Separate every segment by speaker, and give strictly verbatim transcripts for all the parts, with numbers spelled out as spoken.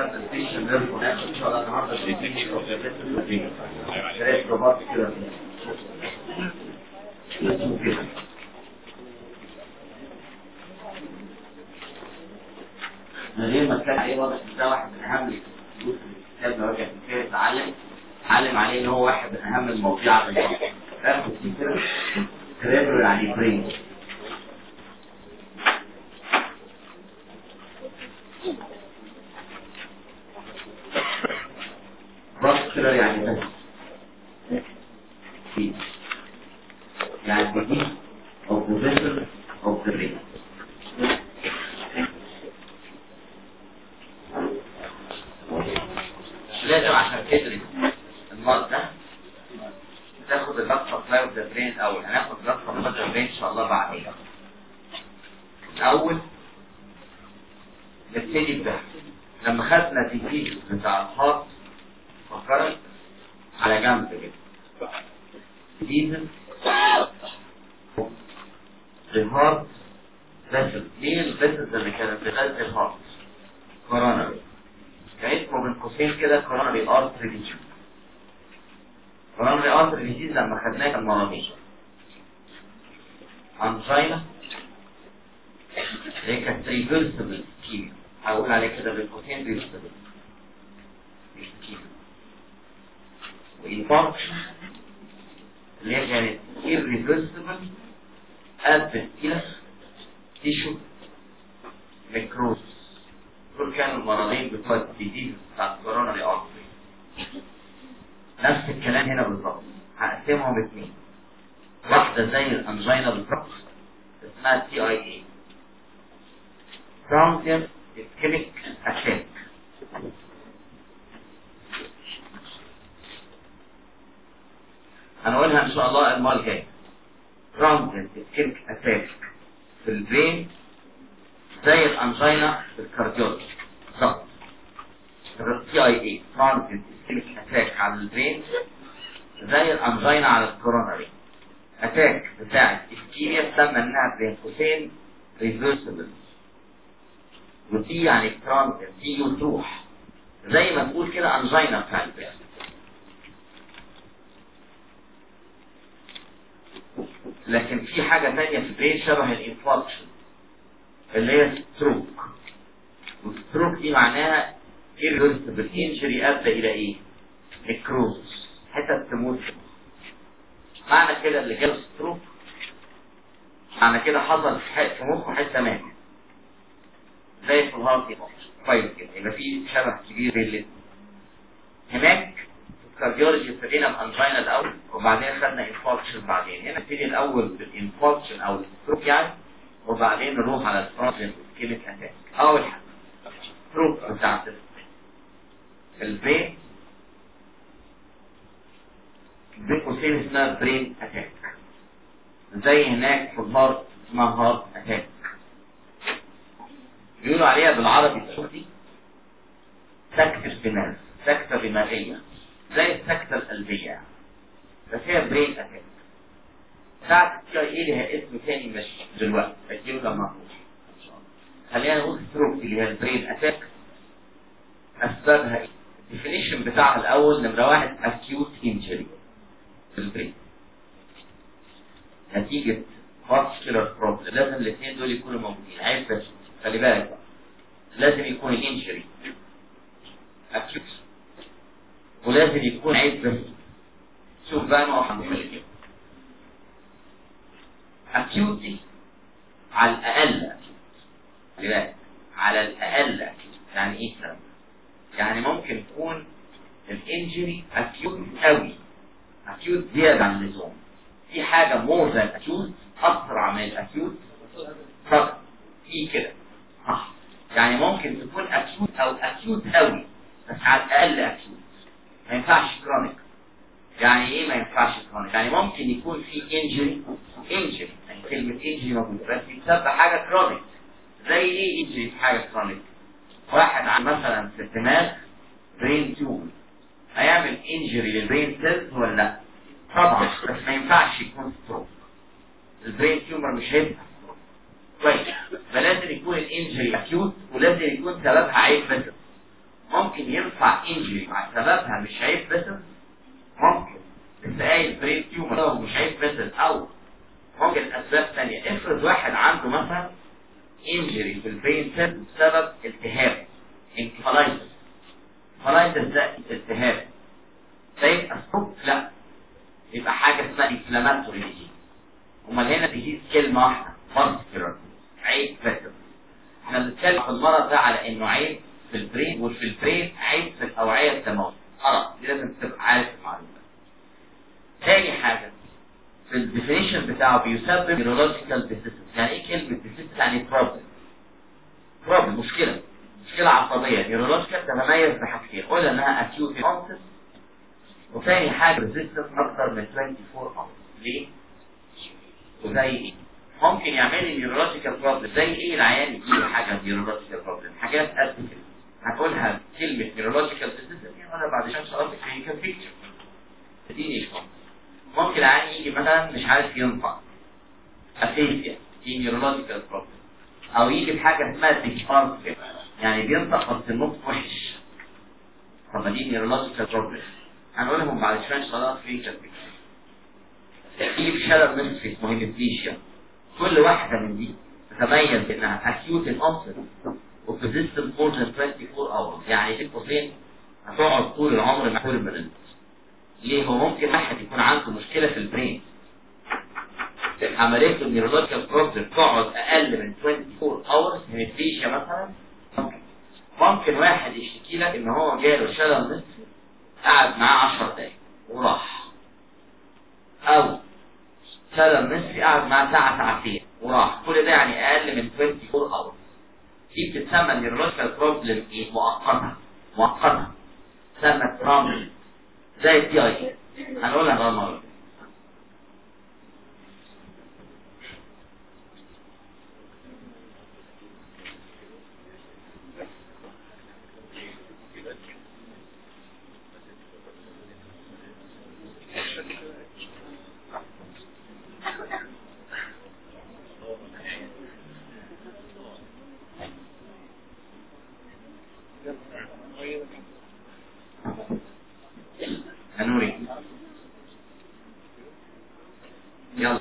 Speaker 1: خدنا الفيشن نيرف وناخد ان شاء الله النهارده الاثنين بروجرامات ثلاث رباط كده كده. من غير ما اتكلم عليه واضح ان ده واحد من اهم الدروس اللي الكتاب ده واجه فيها يتعلم اتعلم عليه ان هو واحد من اهم المواضيع اللي باخد كده كريبر يعني برين. راس كده يعني بس يعني دي او بوزيشن او برين. لازم عشان تدرس المرض ده تاخد اللقطه بتاعت البرين الاول. هناخد اللقطه بتاعت البرين ان شاء الله بعدين. الاول نبتدي بده. لما خدنا تيجي بتاع الهارت فكرت على جنب كده ديزل الهارت فيسل. مين الفيسلز اللي كانت بتغذي الهارت؟ كوروناري. كان اسمه بين قوسين كده كوروناري ارتري ديزيز. كوروناري ارتري ديزيز لما خدناه كان مرضين انجينا هي كانت ريفرسبل كيميا. هقول عليه كده بين قوسين ريفرسبل مش كيميا. وانفاركشن اللي هي كانت irreversible أدت إلى تيشو نيكروز. دول كانوا المرضين بتوع الديزيز بتاع الكوروناري ارتري. نفس الكلام هنا بالظبط. هقسمهم اثنين. واحدة زي الانجينا بالظبط اسمها تي اي اي transient ischemic attack. هنقولها ان شاء الله المرة الجاية. transient ischemic attack في البرين زي الانجينا في الكارديولوجي بالظبط. تي اي اي transient ischemic attack على البرين زي الانجينا على الكوروناري. اتاك بتاعت اسكيميا تسمى انها بين قوسين ريفرسبل. ودي يعني ترانزيت دي تروح زي ما تقول كده انجينا بتاع البرين. لكن في حاجة تانية في البرين شبه الانفاركشن اللي هي ستروك. والستروك دي معناها irreversible injury ادى الى ايه؟ نكروز، حتى تموت. معنى كده اللي جاله ستروك معنى كده حصل في مخه حته ماتت زي في الهارت كويس كده. يبقى في شبه كبير بين الاثنين. هناك في الكارديولوجي ابتدينا بانجينا الاول وبعدين خدنا انفاركشن بعدين. هنا نبتدي الاول بالانفاركشن او الستروك يعني وبعدين نروح على الترانزيت اسكيميك اتاك. اول حاجه ستروك بتاعت البرين بين قوسين اسمها برين اتاك. زي هناك في الهارت اسمها هارت اتاك. بيقولوا عليها بالعربي السعودي سكتة دماغ، سكتة دماغية زي السكتة القلبية بس هي برين اتاك. ساعة التي اي لها اسم ثاني مش دلوقتي هتجيبه لما نروح ان شاء الله. خلينا نقول ستروك اللي هي البرين اتاك. اسبابها ايه؟ الديفينيشن بتاعها الاول نمرة واحد اكيوت انجري في البرين نتيجة vascular problem. لازم الاثنين دول يكونوا موجودين. عايز بس خلي بالك بقى. لازم يكون الانجري اكيوت ولازم يكون عايز بس. شوف بقى نقف عند كده. اكيوت دي على الاقل خلي بالك على الاقل يعني ايه الكلام؟ يعني ممكن يكون الانجري اكيوت قوي، اكيوت زيادة عن اللزوم. في حاجة مور ذان اكيوت اسرع من الاكيوت فقط في كده صح. يعني ممكن تكون اكيوت او اكيوت قوي بس على الاقل اكيوت. ما ينفعش كرونيك. يعني ايه ما ينفعش كرونيك؟ يعني ممكن يكون في انجري انجري يعني كلمة انجري موجودة بس يتسبب حاجة كرونيك. زي ايه انجري في حاجة كرونيك؟ واحد عن مثلا في الدماغ برين تيوب هيعمل انجري للبرين سيلز ولا لا؟ طبعا بس ما ينفعش يكون ستروك. البرين تيومر مش هيبقى كويس. فلازم يكون الانجري اكيوت ولازم يكون سببها عيب بس ممكن ينفع انجري مع سببها مش عيب فيسل، ممكن بس قايل برين تيومر مش عيب فيسل، او ممكن اسباب ثانيه. افرض واحد عنده مثلا انجري في البرين سيل بسبب التهاب انكفالايتس، فلايتس ده التهاب زي السكوب، لا يبقى حاجه اسمها انفلاماتوري ديزيز. امال هنا ديزيز كلمه واحده فاسكولار عيب فيسل. احنا بنتكلم في المرض ده على انه عيب في البرين، وفي البرين عيب في الاوعيه الدمويه. خلاص دي لازم تبقى عارف المعلومه. تاني حاجه في الديفينيشن بتاعه بيسبب نيورولوجيكال ديسيز. يعني ايه كلمه ديسيز؟ يعني بروبلم، بروبلم مشكله، مشكله عصبيه نيورولوجيكال تتميز بحاجتين، قلنا انها اكيوت اونست، وثاني حاجه ريزيستنس اكثر من أربعة وعشرين اور. ليه؟ وزي ايه؟ ممكن يعمل لي نيورولوجيكال بروبلم. زي ايه العيان يجي له حاجه نيورولوجيكال بروبلم؟ حاجات قد كده هقولها كلمه نيورولوجيكال ديسيز وانا بعد شويه شرحت كلينيكال بيكتشر. اديني شويه. ممكن العيان يجي مثلا مش عارف ينطق، افيزيا، دي نيورولوجيكال بروبلم، او يجي بحاجه اسمها ديسفانكشن، يعني بينطق بس النطق وحش، طب دي نيورولوجيكال بروبلم. هنقولهم بعد شويه ان شاء الله في كلينيكال بيكتشر. يجي بشلل نصفي اسمه هيميبليشيا. كل واحده من دي تتميز بانها اكيوت انونست وبريزيستنت فور أربعة وعشرين اور، يعني في قوسين هتقعد طول العمر مع كل المريض. ليه؟ هو ممكن واحد يكون عنده مشكله في البرين، عمليه النيورولوجيكال بروبلم تقعد اقل من أربعة وعشرين اور، هيميبليشيا مثلا. ممكن ممكن واحد يشتكي لك ان هو جاله شلل نصفي قعد معاه عشر دقايق وراح، او شلل نصفي قعد معاه ساعه ساعتين وراح، كل ده يعني اقل من أربعة وعشرين اور. دي بتتسمى نيورولوجيكال بروبلم ايه؟ مؤقته، مؤقته تسمى ترامبل زي الدي اي. هنقولها بقى المره. هنوري يلا.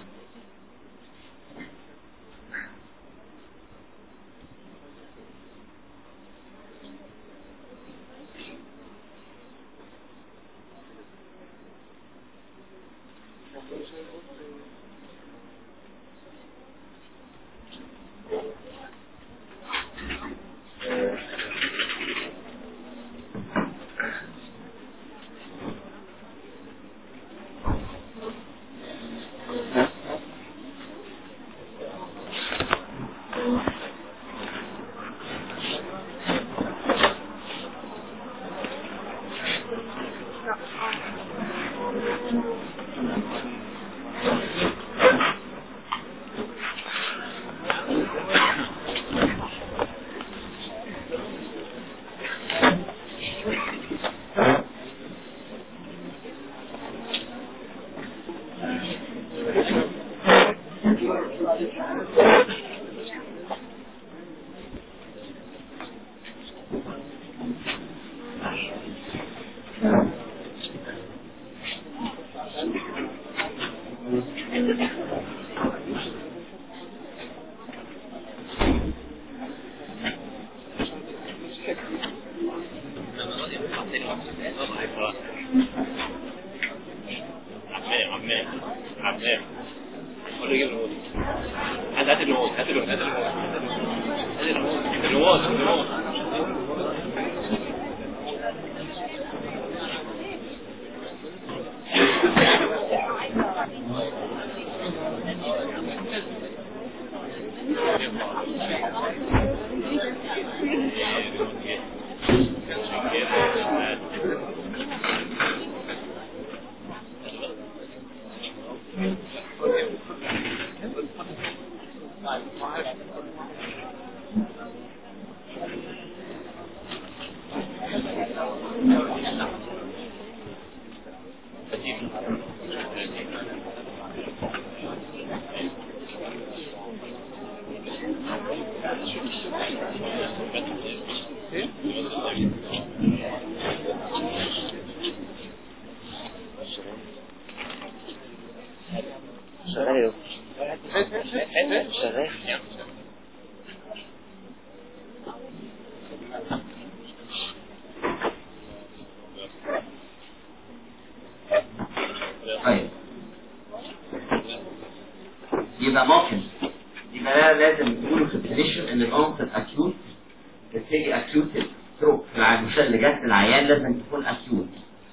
Speaker 2: شغال شغال.
Speaker 1: طيب يبقى ممكن يبقى لازم نقول في الديفينيشن ان العنصر اكيوت بتيجي اكيوت ستروك في المشكله اللي جت العيان لازم تكون اكيوت.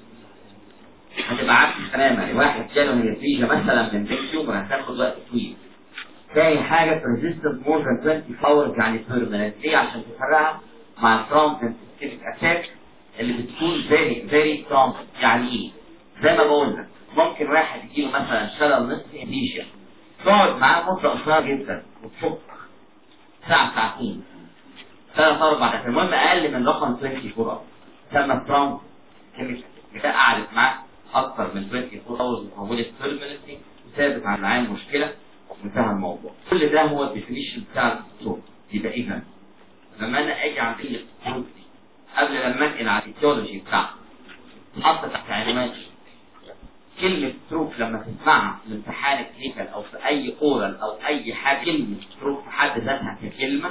Speaker 1: هتبقى عكس تماما، واحد جاله نتيجه مثلا من بيت تيومر هتاخد وقت طويل. تاني حاجه persistent more than twenty hours يعني permanent. ليه؟ عشان تفرقها مع الترانزنت سيستميك اتاك اللي بتكون very very prompt. يعني ايه؟ زي ما بقول لك ممكن واحد يجيله مثلا شلل نصفي امنيشيا تقعد معاه مده قصيره جدا وتفك ساعه ساعتين ثلاث اربع ساعات، المهم اقل من رقم أربعة وعشرين اور تم فرانك كلمه بتاع قعدت معاه اكثر من أربعة وعشرين اور وحولت بيرمننتلي وثابت على معاه المشكله وانتهى الموضوع. كل ده هو الديفينيشن بتاع الستروك. يبقى اذا لما انا اجي عن كلمه ستروك قبل لما انقل على التيولوجي بتاعها تحط تحت عنوان كلمة ستروك لما تسمعها في امتحان كلينيكال او في اي اورال او اي حاجة، كلمة ستروك في حد ذاتها ككلمة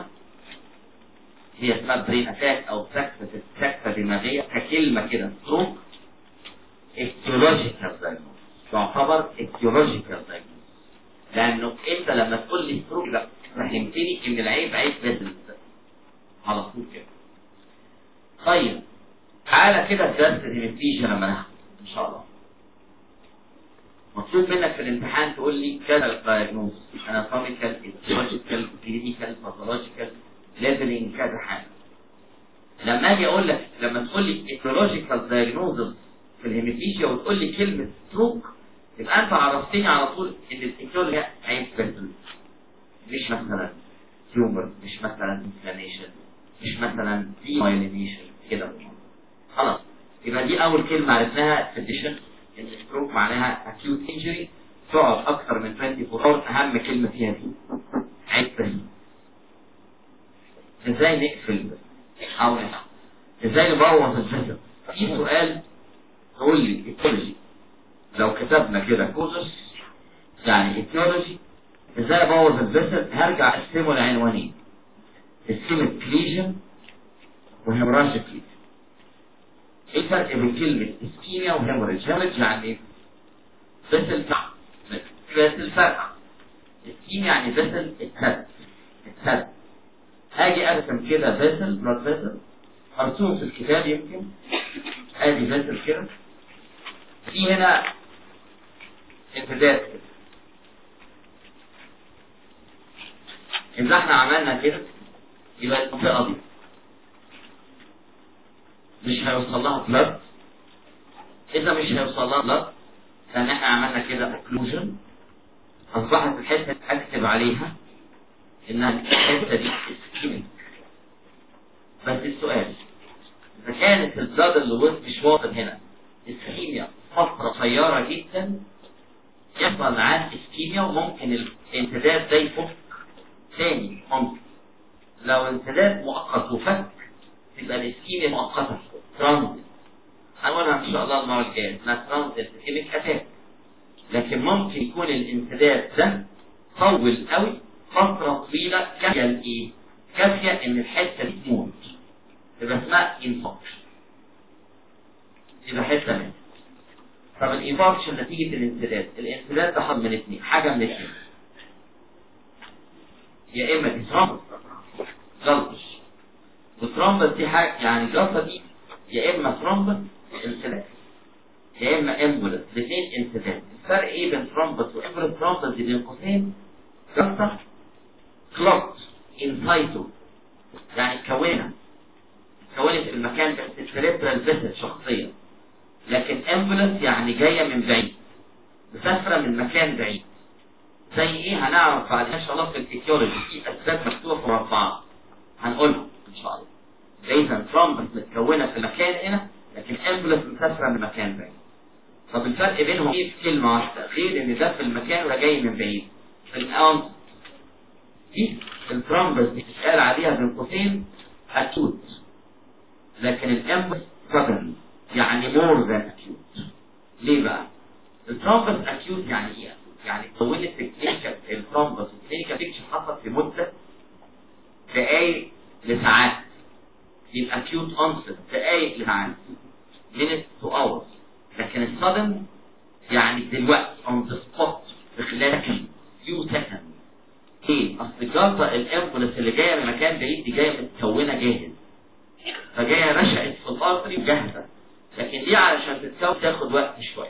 Speaker 1: هي اسمها برين اتاك او سكتة سكتة دماغية ككلمة كده. ستروك اتيولوجيكال دايجنوز، تعتبر اتيولوجيكال دايجنوز، لانه انت لما تقول لي ستروك لا فهمتني ان العيب عيب بيزنس على طول كده. طيب تعالى كده الدرس الهيماتيجيا لما ناخده ان شاء الله مطلوب منك في الامتحان تقول لي كذا الدايجنوز اناتوميكال ايتيولوجيكال كلينيكال باثولوجيكال ليفلنج كذا حاجه. لما اجي اقول لك لما تقول لي ايتيولوجيكال دايجنوز في الهيماتيجيا وتقول لي كلمه ستروك يبقى انت عرفتني على طول ان الايتيولوجي عيب بيزنس، مش مثلا تيومر، مش مثلا انفلاميشن، مش مثلا ديمايلينيشن كده. خلاص يبقى دي اول كلمه عرفناها في الديشن ان ستروك معناها acute injury تقعد اكثر من أربعة وعشرين اور. اهم كلمه فيها دي عيب بس. ازاي نقفل او نفتح؟ ازاي نبوظ الفيزيك؟ في سؤال تقول لي ايتيولوجي لو كتبنا كده كوزس يعني ايتيولوجي ازاي ابوظ الفيزيك؟ هرجع اقسمه لعنوانين: اسكيميك ليجن وهيموراجيك ليجن. ايه الفرق بين كلمة اسكيميا وهيموريج؟ هيموريج يعني ايه؟ فيسل فرق فيسل فرق اسكيميا يعني فيسل اتسد اتسد. هاجي ارسم كده فيسل بلاد فيسل مرسوم في الكتاب يمكن ادي فيسل كده، في هنا امتداد كده. اذا احنا عملنا كده يبقى المنطقة دي مش هيوصل لها بلد. اذا مش هيوصل لها بلد لان احنا عملنا كده اوكلوجن، اصبحت الحته اللي اكتب عليها انها الحته دي اسكيميك. بس السؤال اذا كانت البلد اللي وسط مش واصل هنا اسكيميا فتره قصيره جدا يحصل معاه اسكيميا وممكن الامتداد ده يفك ثاني. ممكن لو امتداد مؤقت وفك تبقى الاسكيميا مؤقته ترانزيت، هنقولها ان شاء الله المره الجايه اسمها ترانزيت اسكيميك اتاك. لكن ممكن يكون الامتداد ده طول قوي فتره طويله كافيه لايه؟ كافيه ان الحته دي تموت تبقى اسمها انفاركشن، يبقى حته منها. طب الانفاركشن نتيجه الامتداد، الامتداد ده حد من اثنين، حاجه من اثنين: يا اما دي ترامبس جلطش، والترامبس دي حاجه يعني الجلطه دي يا اما ترامبس انسداد يا اما امبولس، الاثنين انسداد. الفرق ايه بين ترامبس وامبولس؟ ترامبس دي بين قوسين جلطه كلوت انسايتو يعني كونها كونت في المكان بس السريبرال فيسل شخصيا، لكن امبولس يعني جايه من بعيد مسافره من مكان بعيد. زي ايه؟ هنعرف بعد ان شاء الله في الفيسيولوجي في اسباب مكتوبه في مربعات هنقولها ان شاء الله. اذا ترامبس متكونه في مكان هنا لكن امبولس مسافره من مكان بعيد. طب الفرق بينهم ايه في كلمه واحده غير ان ده في المكان وده جاي من بعيد؟ في الاونس دي الترامبس بتتقال عليها بين قوسين اكيوت، لكن الامبولس سدن يعني مور ذان اكيوت. ليه بقى؟ الترامبس اكيوت يعني ايه؟ يعني طولت الكلينيكال الثرومبس والكلينيكال بيكتشر حصل في مده دقايق لساعات. يبقى اكيوت اونست دقايق لساعات minutes to hours. لكن الصدم يعني دلوقتي on the spot في خلال few seconds. ايه؟ اصل الجلطه الامبولس اللي جايه من مكان بعيد دي جايه متكونه جاهز، فجايه رشقت في الارتري جاهزه، لكن دي علشان تتكون تاخد وقت شويه.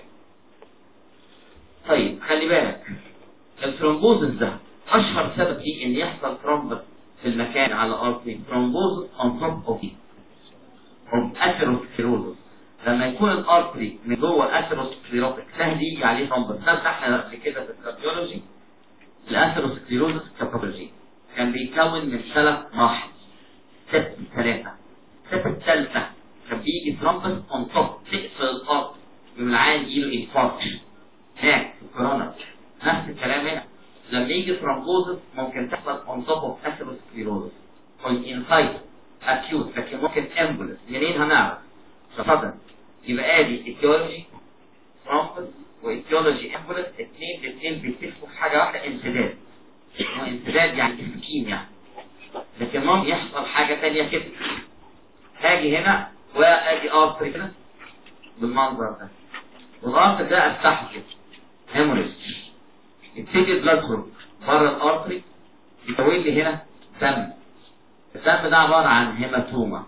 Speaker 1: طيب خلي بالك الثرومبوزس ده اشهر سبب فيه ان يحصل ثرومبس في المكان على الارتري، ثرومبوزس on top of it of atherosclerosis. لما يكون الارتري من جوه اثيروسكليروتيك سهل يجي عليه ثرومبس. ده احنا قبل كده في الكارديولوجي الاثيروسكليروزس كابابولوجي كان بيتكون من ثلاث مراحل، ست ثلاثه ست الثالثه كان بيجي ثرومبس اون توب تقفل الارتري يوم العيان يجيله انفاركشن. هناك في الكورونا نفس الكلام هنا، لما يجي ثرومبوزس ممكن تحصل اون توب اوف اثيروسكليروزس كون انسايت اكيوت، لكن ممكن امبولس. منين هنعرف؟ صدم. يبقى ادي ايتيولوجي ثرومبس وايتيولوجي امبولس، اثنين الاثنين بيتفقوا في حاجه واحده، انسداد. انسداد يعني اسكيم يعني، لكن ممكن يحصل حاجه ثانيه كده. هاجي هنا واجي ارتري كده بالمنظر ده، والارتري ده افتحه كده هيموريج، يبتدي البلاد خروج بره الارتري يكون لي هنا دم. الدم ده عباره عن هيماتوما.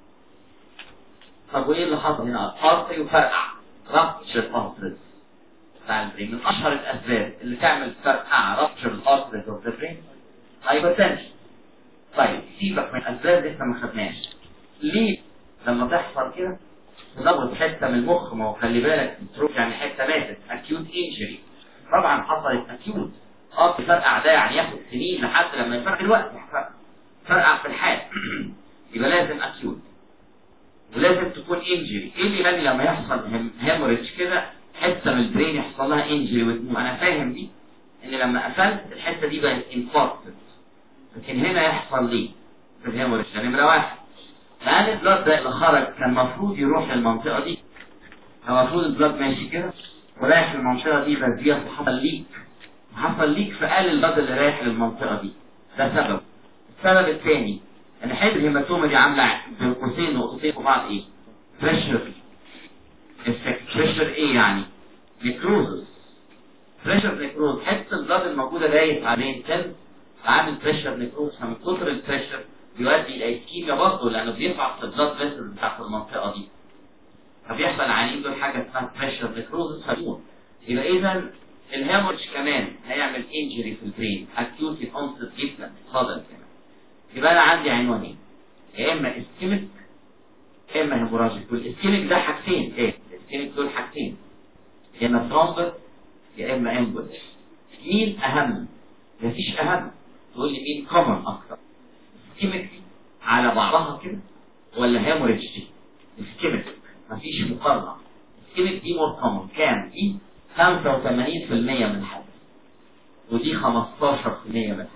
Speaker 1: طب وايه اللي حصل هنا؟ الارتري وفرقع رابتشر الارتري بتاع البرين. من اشهر الاسباب اللي تعمل فرقع رابتشر الارتري اوف ذا برين هايبرتنشن. طيب سيبك من الاسباب لسه ما خدناش. ليه لما تحصل كده تزود حته من المخ؟ ما هو خلي بالك ستروك يعني حته ماتت، اكيوت انجري. طبعا حصلت اكيوت ارتري فرقع، ده يعني ياخد سنين لحد لما يفرق الوقت فرقع في الحال. يبقى لازم اكيوت ولازم تكون انجري. ايه اللي يبان لما يحصل هيموريدج كده حته من البرين يحصل لها انجري وتموت؟ انا فاهم دي ان لما قفلت الحته دي بقت انفاركتد، لكن هنا يحصل ليه في الهيموريدج؟ نمره واحد لان البلاد ده اللي خرج كان المفروض يروح للمنطقه دي، كان المفروض البلاد ماشي كده ورايح للمنطقه دي، بس دي حصل ليك حصل ليك فقال البلاد اللي رايح للمنطقه دي. ده سبب. السبب الثاني ان حته الهيماتوما دي عامله بين قوسين نقطتين في بعض ايه؟ بريشر افكت. بريشر ايه يعني؟ نيكروزس. بريشر نيكروز، حته البلاد الموجوده دايس عليه سيل عامل بريشر نيكروز، فمن كتر البريشر يؤدي الى اسكيميا برضه لانه بيضعف البلاد فيسل بتاعت المنطقه دي، فبيحصل عنين دول حاجه اسمها بريشر نيكروزس فيموت. يبقى اذا الهيموريدج كمان هيعمل انجري في البرين، اكيوت اونست جدا صدم كمان. يبقى انا عندي عنوانين، يا اما اسكيميك يا اما هيموراجيك. والاسكيميك ده حاجتين، ايه الاسكيميك دول؟ حاجتين، يا اما ثرومبس يا اما امبولس. مين اهم؟ مفيش اهم. تقول لي مين كومن اكتر؟ اسكيميك على بعضها كده ولا هيموريدج دي؟ اسكيميك مفيش مقارنه. اسكيميك دي مور كومن، كام؟ دي خمسة وثمانين بالمية من الحالات ودي خمستاشر بالمية من الحالات.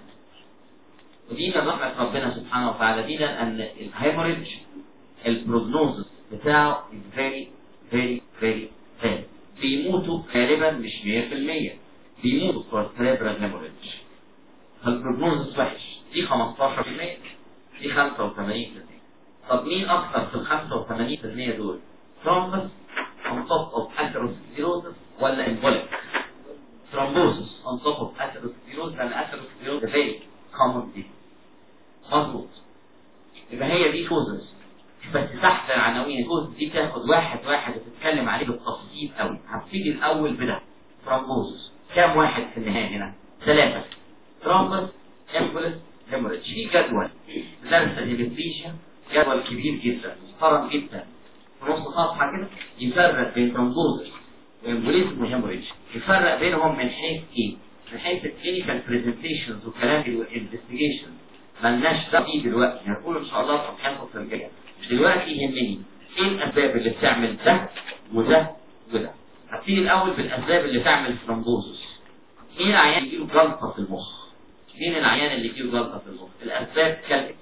Speaker 1: ودي من رحمة ربنا سبحانه وتعالى دي، لأن الهيموريدج البروجنوزس بتاعه is very very very bad. بيموتوا غالبا مش مية بالمية، بيموتوا في السيريبرال هيموريدج، فالبروجنوزس وحش. دي خمستاشر بالمية دي خمسة وثمانين بالمية. طب مين أكثر في ال خمسة وثمانين بالمية دول؟ ثرومبس on top of atherosclerosis ولا embolic؟ thrombosis on top of atherosclerosis، لأن atherosclerosis very common disease. مظبوط. يبقى هي دي كوزز، بس تحت العناوين الكوز دي تاخد واحد واحد وتتكلم عليه بالتفصيل قوي. هبتدي الأول بده ثرومبوزس. كام واحد في النهاية هنا؟ ثلاثة. ثرومبس امبولس هيموريدج. في جدول درس الهيباتيشن، جدول كبير جدا محترم جدا في نص صفحة كده، يفرق بين ثرومبوزس وامبوليزم وهيموريدج، يفرق بينهم من حيث ايه؟ من حيث الكلينيكال بريزنتيشنز والكلام والانفستيجيشن. مالناش دعوه بيه دلوقتي، هنقول ان شاء الله في الحصص الجايه. دلوقتي يهمني ايه الاسباب اللي بتعمل ده وده وده. هبتدي الاول بالاسباب اللي تعمل ثرومبوزس. مين العيان اللي يجيله جلطه في المخ؟ مين العيان اللي يجيله جلطه في المخ؟ الاسباب كالاتي.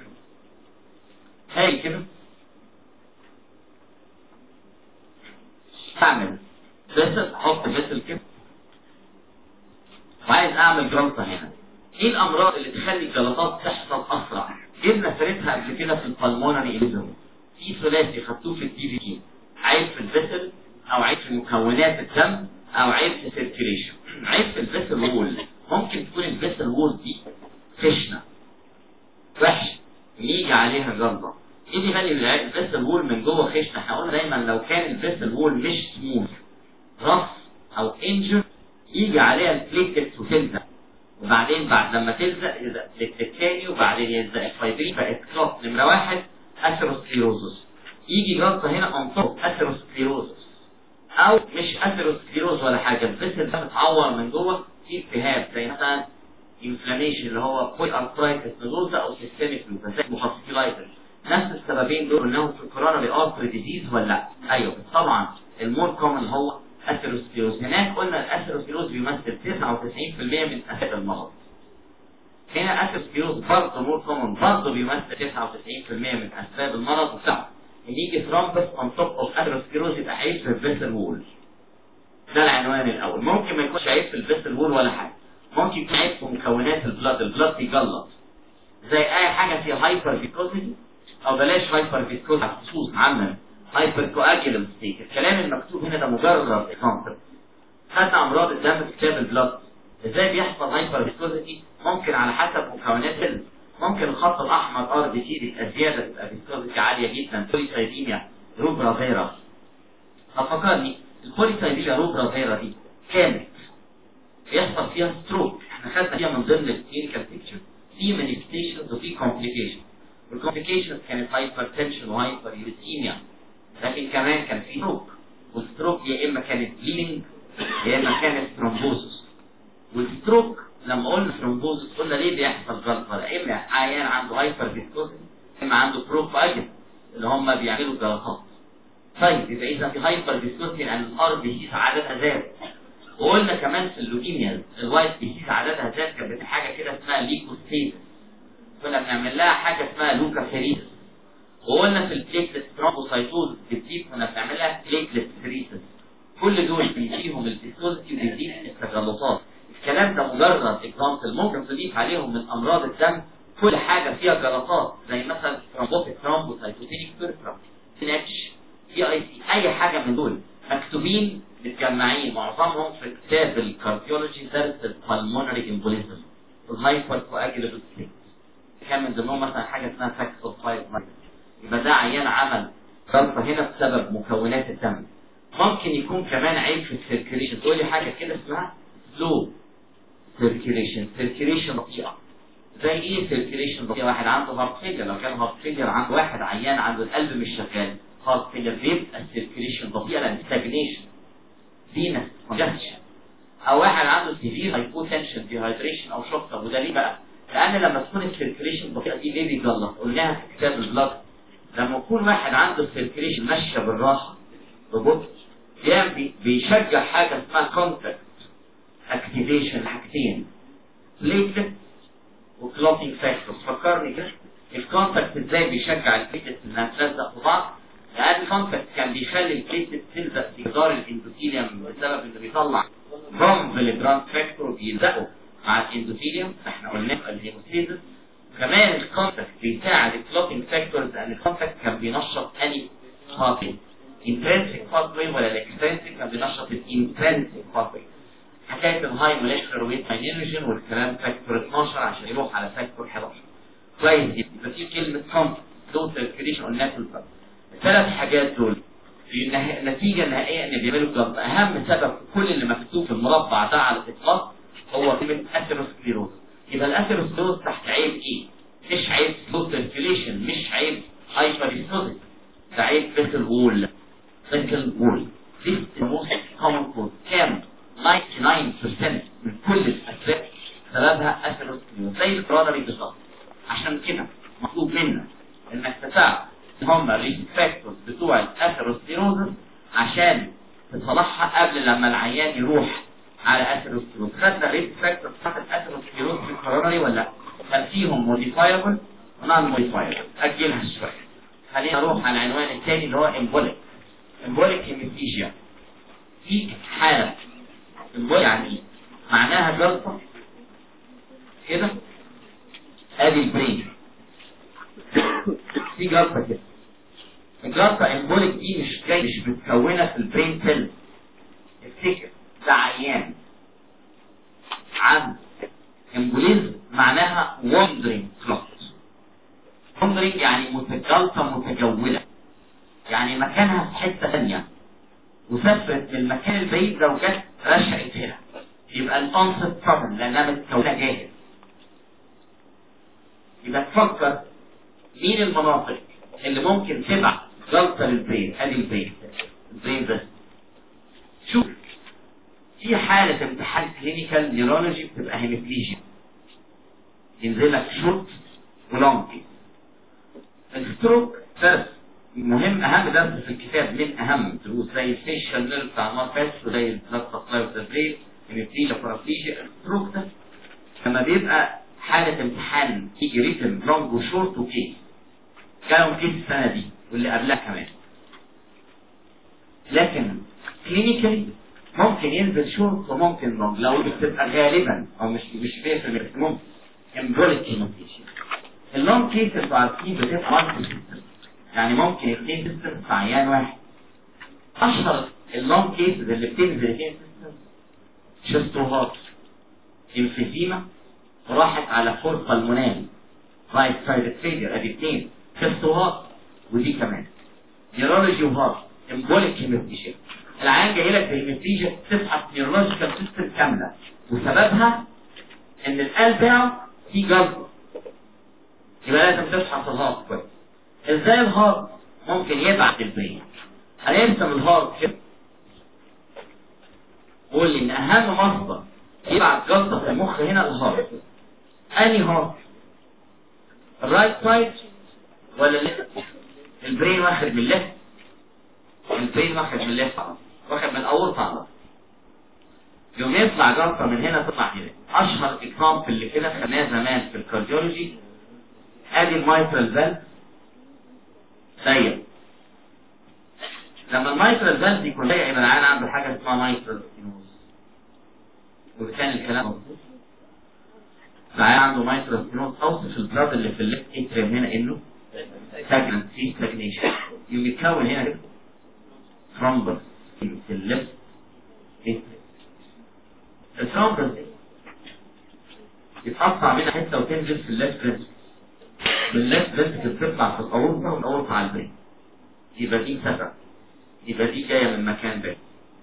Speaker 1: هاي كده تعمل فيسل، حط فيسل كده وعايز اعمل جلطه هنا. ايه الامراض اللي تخلي الجلطات تحصل اسرع؟ جبنا سيرتها قبل كده في البلمونري ايليزم. في ثلاثي خدتوه في الدي في دي، عيب في الفيسل او عيب في مكونات الدم او عيب في السيركيليشن. عيب في الفيسل وول، ممكن تكون الفيسل وول دي خشنه وحش يجي عليها جلطه. ايه اللي يخلي الفيسل وول من جوه خشنه؟ احنا قلنا دايما لو كان الفيسل وول مش سموث رف او انجر يجي عليها البليتلت وتلزق، وبعدين بعد لما تلزق يلزق بليتلت تاني وبعدين يلزق الفايبرين بقت كلوت. نمره واحد اثيروسكليروزس، يجي جلطه هنا انطق اثيروسكليروزس، او مش اثيروسكليروز ولا حاجه، الفيسل ده متعور من جوه في التهاب زي مثلا انفلاميشن اللي هو بوي ارثرايتس نودوزا او سيستميك لوبس زي مخصصيلايتس. نفس السببين دول انهم في الكوروناري ارتري ديزيز ولا لا؟ ايوه طبعا. المور كومن هو اثيروسكليروز. هناك قلنا الاثيروسكليروز بيمثل تسعة وتسعين بالمئة من اسباب المرض. هنا اثيروسكليروز برضه مور كومن، برضه بيمثل تسعة وتسعين بالمئة من اسباب المرض. وبتاع ان يجي ثرومبس اون توب اوف اثيروسكليروز يبقى عيب في الفيسل وول. ده العنوان الاول. ممكن ما يكونش عيب في الفيسل وول ولا حاجه، ممكن يكون عيب في مكونات البلاد، البلاد يجلط زي اي حاجه فيها هايبر فيسكوزيتي، او بلاش هايبر فيسكوزيتي خصوص عامه هايبر كواجيلم ستيت. الكلام المكتوب هنا ده مجرد اكزامبل. خدنا امراض الدم في كتاب البلاد ازاي بيحصل هايبر فيسكوزيتي، ممكن على حسب مكونات الدم. ممكن الخط الاحمر ار بي سي تبقى زياده، تبقى فيسكوزيتي عاليه جدا، بوليسايديميا روبرا فيرا. ففكرني البوليسايديميا روبرا فيرا دي كانت بيحصل فيها ستروك، احنا خدنا فيها من ضمن الكلينيكال بيكتشر في مانيفستيشنز وفي كومبليكيشنز. والكومبليكيشنز كانت هايبرتنشن وهايبر يوريثيميا، لكن كمان كان في ستروك، والستروك يا اما كانت بليدنج يا اما كانت ثرومبوزس. والستروك لما قلنا ثرومبوزس قلنا ليه بيحصل جلطه؟ يا اما عيان عنده هايبر فيسكوزيتي يا اما عنده بروفايل اللي هم بيعملوا جلطات. طيب يبقى اذا في هايبر فيسكوزيتي لان الار بي سي عددها زاد. وقلنا كمان في اللوكيميا الوايت بي سي عددها زاد، كانت حاجه كده اسمها ليكوستيتس، كنا بنعمل لها حاجه اسمها لوكافيريسس. وقلنا في البليتلت ثرومبوسايتوز بتزيد كنا بنعمل لها بليتلت فريسس. كل دول بيزيدهم الفيسكوزيتي وبيزيد التجلطات. الكلام ده مجرد اكزامبل، ممكن تضيف عليهم من امراض الدم كل حاجه فيها جلطات زي مثلا ثرومبوتيك ثرومبوسايتوتينيك بيرفرا سي اتش سي اي سي. اي حاجه من دول مكتوبين متجمعين معظمهم في كتاب الكارديولوجي درس البلمونري امبوليزم الهايبر كواجيلبل ستيت. كان من ضمنهم مثلا حاجه اسمها فاكتور فايف. يبقى ده عيان عمل جلطه هنا بسبب مكونات الدم. ممكن يكون كمان عيب في السيركيليشن. تقول لي حاجه كده اسمها سلو سيركيليشن، سيركيليشن بطيئه. زي ايه سيركيليشن بطيئه؟ واحد عنده هارت فيلر، لو كان هارت فيلر عند واحد عيان عنده القلب مش شغال هارت فيلر بيبقى السيركيليشن بطيئه لان ستاجنيشن فينس كونجكشن. او واحد عنده سيفير هايبوتنشن ديهايدريشن او شوك. طب وده ليه بقى؟ لان لما تكون السيركيليشن بطيئه دي ليه بيجلط؟ قلناها في كتاب البلاد. لما يكون واحد عنده السيركيليشن ماشيه بالراحه ببطء يعني بيشجع حاجه اسمها كونتاكت اكتيفيشن. حاجتين بليتلت وكلوتينج فاكتورز. فكرني كده الكونتاكت ازاي بيشجع البليتلت انها تلزق في بعض؟ لان الكونتاكت كان بيخلي البليتلت تلزق في جدار الاندوثيليوم بسبب انه بيطلع بروم بالجراند فاكتور بيلزقوا مع الاندوثيليوم. احنا قلنا الهيموستاسيس. كمان الكونتاكت بيساعد الكلوتينج فاكتورز لان الكونتاكت كان بينشط اني باثوي انترنسيك باثوي ولا الاكسترنسيك؟ كان بينشط الانترنسيك باثوي. حكايه الهاي موليكيولر ويت ماينيرجن والكلام فاكتور اتناشر عشان يروح على فاكتور حداشر. كويس يبقى في كلمه كونتاكت لو سيركيليشن قلناها في الفرق. الثلاث حاجات دول في النتيجه النهائيه ان بيعملوا جلطه. اهم سبب في كل اللي مكتوب في المربع ده على الاطلاق هو كلمه اثيروسكليروز. يبقى الاثيروسكليروز تحت عيب ايه؟ مش عيب لو سيركيليشن، مش عيب هايبر فيسكوزيتي، ده عيب فيسل وول. فيسل وول This is the most common cause. كام؟ تسعة وتسعين بالمئة من كل الاسباب سببها اثيروسكليروز زي الكرونري بالظبط. عشان كده مطلوب منا انك تتابع هم الريسك فاكتورز بتوع الاثيروسكليروز عشان تصلحها قبل لما العيان يروح على اثيروسكليروز. خدنا الريسك فاكتورز بتاعت الاثيروسكليروز في الكورونري ولا لا؟ كان فيهم موديفايبل ونون موديفايبل. اجلها شويه. خلينا نروح على العنوان الثاني اللي هو امبوليك. امبوليك هيميبليجيا. في حاله امبوليك يعني ايه؟ معناها جلطه كده، ادي البرين في جلطه كده. الجلطه امبوليك دي مش جاي مش متكونه في البرين سيل. افتكر ده عيان عن امبوليزم معناها wandering clot. wandering يعني جلطه متجوله، يعني مكانها في حته ثانيه وسافرت من المكان البعيد لو جت رشقت هنا، يبقى الانصت طبعا لانها متكونه جاهز. يبقى تفكر مين المناطق اللي ممكن تبعت جلطه للبرين. ادي البرين البرين بس. شوف في حاله امتحان كلينيكال نيورولوجي بتبقى هيميبليجيا، ينزل لك شورت ولونج. الستروك درس مهم، اهم درس في الكتاب من اهم دروس زي الفيشال نيرف بتاع المارفاس وزي البلاد سبلاي اوف ذا برين، هيميبليجيا بارابليجيا. الستروك ده لما بيبقى حالة امتحان يجي ريتم لونج وشورت وكيس، كانوا كيس السنة دي واللي قبلها كمان. لكن كلينيكالي ممكن ينزل شورت وممكن لونج، لو بتبقى غالبا او مش مش فيه ممكن امبوليك هيموبليجيا. اللونج كيس اللي عارفين بتبقى مالتي سيستم، يعني ممكن اثنين سيستم في عيان واحد. اشهر اللونج كيسز اللي بتنزل اثنين سيستم شستوهات، انفيزيما راحت على فرقه المنام رايت سايد فيلير، ادي اثنين شستوهات ودي كمان نيورولوجي وهارت امبوليك هيموبليجيا. العيان جاي لك بهيموبليجيا تسحب نيورولوجيكال سيستم كامله وسببها ان القلب بتاعه فيه جلطه، يبقى لازم تسحب الهارت كويس. ازاي الهارت ممكن يبعت البرين؟ هنرسم الهارت كده، قول لي ان اهم مصدر يبعت جلطه في المخ هنا الهارت. انهي هارت؟ الرايت سايد ولا الليفت؟ البرين واخد من الليفت، البرين واخد من الليفت، واخد من الاورطه على يوم يطلع جلطه من هنا تطلع هنا. اشهر اكزامبل اللي كده خدناه زمان في الكارديولوجي، ادي المايترال فالف ضيق. لما المايترال فالف يكون ضيق يبقى العيان عنده حاجه اسمها مايترال ستينوز، وكان الكلام مظبوط. العيان عنده مايترال ستينوز، اوصف البلاد اللي في الليفت اتريم هنا انه ساجنت في ستاجنيشن، يوم يتكون هنا كده ثرومبس في الليفت اتريم. الثرومبس دي يتقطع منها حته وتنزل في الليفت فينتركل، من الليفت فينتركل بتطلع في الاورطه والاورطه على البرين، يبقى دي سبب، يبقى دي جايه من مكان بعيد.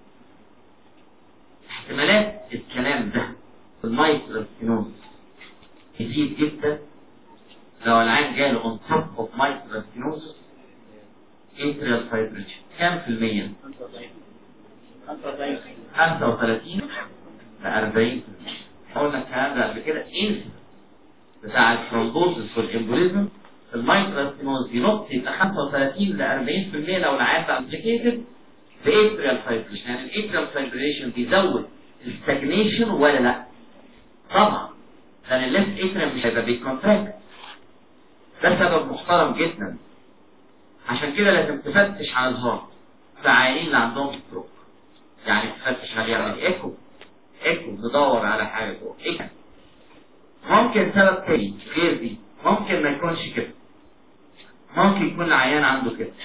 Speaker 1: احتمالات الكلام ده في المايترال ستينوز كتير جدا. لو العين جاله اون توب اوف مايترال ستينوز اتريال فايبريشن كام في المية؟ خمسة وثلاثين ل أربعين في المية. قلنا الكلام ده قبل كده. ايه بتاع الثرومبوزس والامبوليزم في المايترال ستينوز ينط يبقى خمسة وثلاثين ل أربعين في المية لو العيان ده امبليكيتد باتريال فايبريشن. يعني الاتريال فايبريشن بيزود الستاجنيشن ولا لا؟ طبعا، لان الليفت اتريال مش هيبقى بيكونتراكت. ده سبب محترم جدا. عشان كده لازم تفتش على الهارت في العيانين اللي عندهم ستروك، يعني تفتش عليه، يعمل ايكو ايكو ندور على حاجه جوه. ايه ممكن سبب تاني غير دي؟ ممكن ما يكونش كده، ممكن يكون العيان عنده كده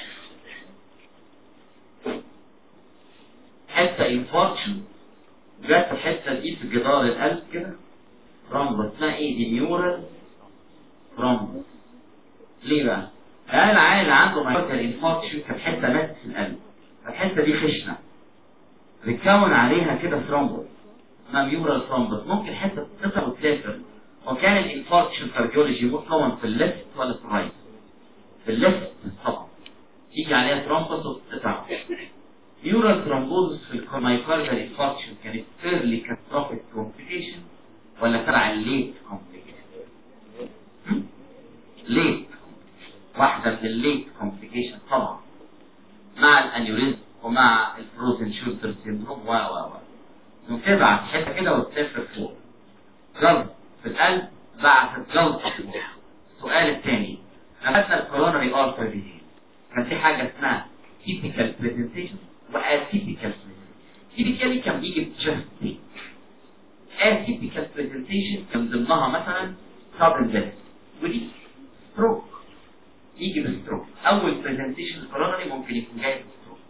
Speaker 1: حته انفاركشن جت الحته دي في جدار القلب كده، رمبة اسمها ايه دي؟ نيورال رمبة. ليه بقى؟ لان العيان اللي عنده مايوكارديال انفاركشن كانت حته ماتت في القلب، الحته دي خشنه بتكون عليها كده ثرومبس اسمها نيورال ثرومبس، ممكن حته تقطع وتسافر. وكان الانفاركشن كارديولوجي مكون في الليفت ولا في الرايت؟ في الليفت طبعا، يجي عليها ثرومبس وتقطع. نيورال ثرومبوزس في المايوكارديال انفاركشن كانت ايرلي كاتاستروفيك كومبليكيشن ولا تبع الليت كومبليكيشن؟ ليت، واحده من الليت كومبليكيشن طبعا، مع الانيوريزم ومع الفروزن شولدر سيندروم و و و وتبعت حته كده وتسافر فوق. جلط في القلب بعثت جلط في المخ. السؤال الثاني، لما خدنا الكوروناري ارتري ديزيز كان في حاجه اسمها تيبيكال بريزنتيشن واتيبيكال بريزنتيشن. تيبيكالي كان بيجي بتشست بين، اتيبيكال برزنتيشن من ضمنها مثلا sudden death، ودي ستروك، يجي بالستروك. اول برزنتيشن كورونري ممكن يكون جاي بالستروك.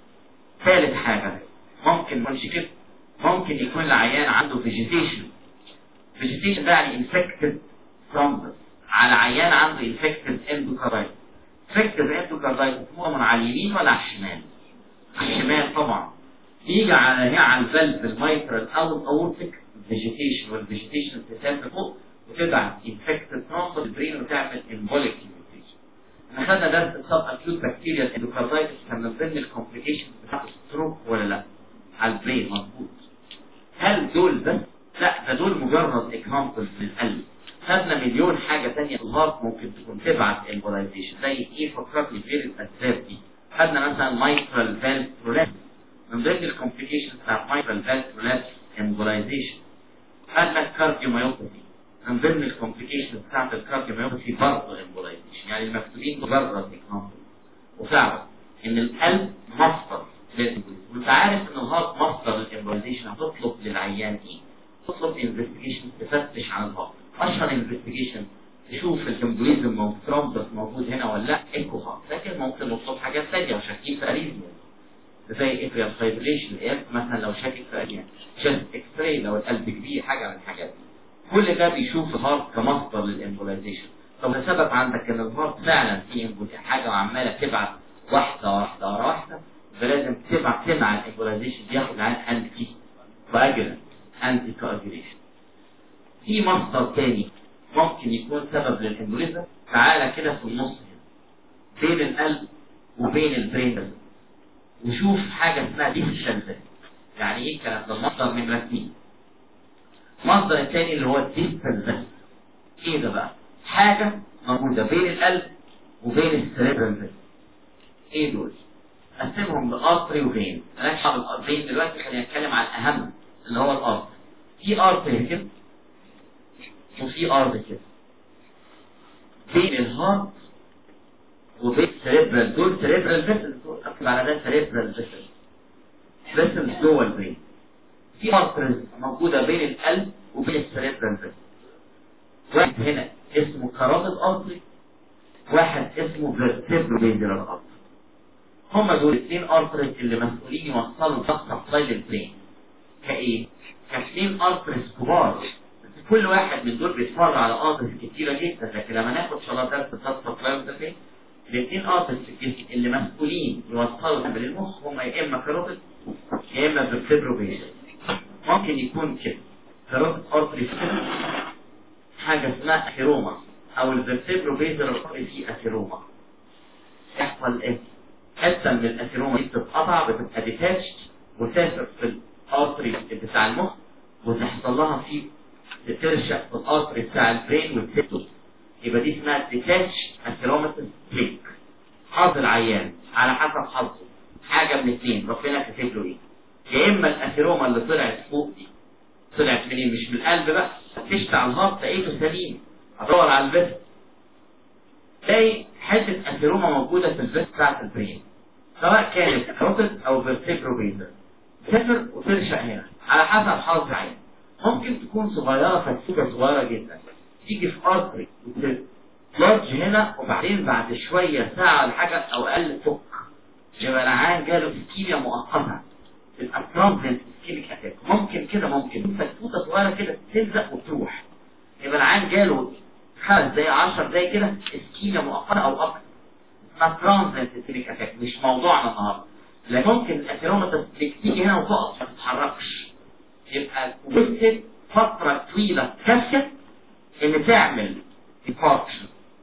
Speaker 1: ثالث حاجه ممكن ما كده، ممكن يكون العيان عنده فيجيتيشن. فيجيتيشن ده يعني انفكتد ثرومبس على عيان عنده انفكتد اندوكاردايتس. انفكتد اندوكاردايتس هو من على اليمين ولا على الشمال؟ على الشمال طبعا. يجي على هنا على الفالف الميترال او الاورتيك فيجيتيشن، والفيجيتيشن تسافر فوق وتبعت انفكتد ثرومبس البرين وتعمل امبوليك انفكشن. احنا خدنا درس السب اكيوت بكتيريا اندوكاردايتس كان من ضمن الكومبليكيشن بتاعت الستروك ولا لا؟ على البرين مظبوط. هل دول بس؟ لا، ده دول مجرد اكزامبلز للقلب. خدنا مليون حاجه ثانيه في الهارت ممكن تكون تبعت امبولايزيشن، زي ايه فكرتني غير الاسباب دي. خدنا مثلا مايترال فالف برولابس من ضمن الكومبليكيشن بتاعت مايترال فالف برولابس امبولايزيشن. خدنا الكارديوميوباثي من ضمن الكومبليكيشن بتاعت الكارديوميوباثي برضه امبولايزيشن، يعني المكتوبين مجرد اكزامبل. وفعلا ان القلب مصدر للامبولايزيشن، وانت عارف ان الهارت مصدر للامبولايزيشن. هتطلب للعيان ايه؟ تطلب انفستيجيشن تفتش عن الهارت. اشهر انفستيجيشن تشوف الامبوليزم موجود، ثرومبس موجود هنا ولا لا، ايكو هارت. لكن ممكن نطلب حاجات ثانيه لو شاكين في اريزميا، زي اتريال فايبريشن مثلا لو شاكك في اريزميا، شيست اكس راي لو القلب كبير، حاجه من الحاجات دي. كل ده بيشوف الهارت كمصدر للامبولايزيشن. طب ده سبب عندك ان الهارت فعلا في امبوليزيشن، حاجه وعماله تبعت واحده واحده ورا واحده، فلازم تبعت تمنع الامبولايزيشن، بياخد عن انتي كواجولانت، انتي كواجوليشن. في مصدر تاني ممكن يكون سبب للامبوليزم. تعالى كده في النص هنا بين القلب وبين البرين، وشوف حاجه اسمها ديستال. يعني ايه الكلام ده؟ المصدر من رسمين. المصدر الثاني اللي هو الديستال. ايه ده بقى؟ حاجه موجوده بين القلب وبين السيريبرال. ايه دول؟ قسمهم لارتري وفين. مالكش دعوه بالارتري دلوقتي، خلينا نتكلم عن الاهم اللي هو الارتري. في ارتري كده وفي ارض كده بين الهارت وبين السيريبرال. دول سيريبرال فيسلز، اكتب على ده سيريبرال فيسلز، فيسلز جوه البرين. في ارترز موجوده بين القلب وبين السيريبرال فيسلز. واحد هنا اسمه كاراتيد ارتري، واحد اسمه فيرتيبرو بيزلر ارتري. هما دول الاثنين ارترز اللي مسؤولين يوصلوا الضغط سبلاي للبرين. كايه؟ كاثنين ارترز كبار، كل واحد من دول بيتفرج على ارترز كتيره جدا. لكن لما ناخد شرايط الضغط سبلاي للبرين، الاثنين ارترز في الجسم اللي مسؤولين يوصلوا الدم للمخ هما يا اما كاروتيد يا اما فيرتيبرو بيزلر. ممكن يكون كده كاروتيد ارتري حاجه اسمها اثيروما، او الفيرتيبرو بيزلر ارتري فيه اثيروما. يحصل ايه؟ حته من الاثيروما دي بتتقطع، بتبقى ديتاتشد وتسافر في الارتري بتاع المخ، وتحصل لها في ترشق في الارتري بتاع البرين والسيتوس. يبقى دي اسمها ديتاتش اثيروماتيس بليك. حظ العيان على حسب حظه، حاجه من اثنين ربنا كاتب له ايه. يا اما الاثيروما اللي طلعت فوق دي طلعت منين؟ مش من القلب بقى، فتشت على الهارت لقيته سليم، ادور على الفيست تلاقي حته اثيروما موجوده في الفيست بتاعت البرين، سواء كانت كاروتيد او فيرتيبرو بيزلر. تسافر وترشق هنا على حسب حظ العيان. ممكن تكون صغيره، فتسوكه صغيره جدا تيجي في ارتري لارج هنا، وبعدين بعد شويه ساعه ولا حاجه او اقل فك، يبقى العيان جاله اسكيميا مؤقته، تبقى ترانزنت اسكيميك اتاك. ممكن كده، ممكن فتفوته صغيره كده تلزق وتروح، يبقى العيان جاله خمس دقايق عشر دقايق كده اسكيميا مؤقته او اكتر، اسمها ترانزنت اسكيميك اتاك. مش موضوعنا النهارده، لكن ممكن الاثيروما تيجي هنا وتقف ما تتحركش، يبقى وصلت فتره طويله كافيه ان تعمل انفاركشن.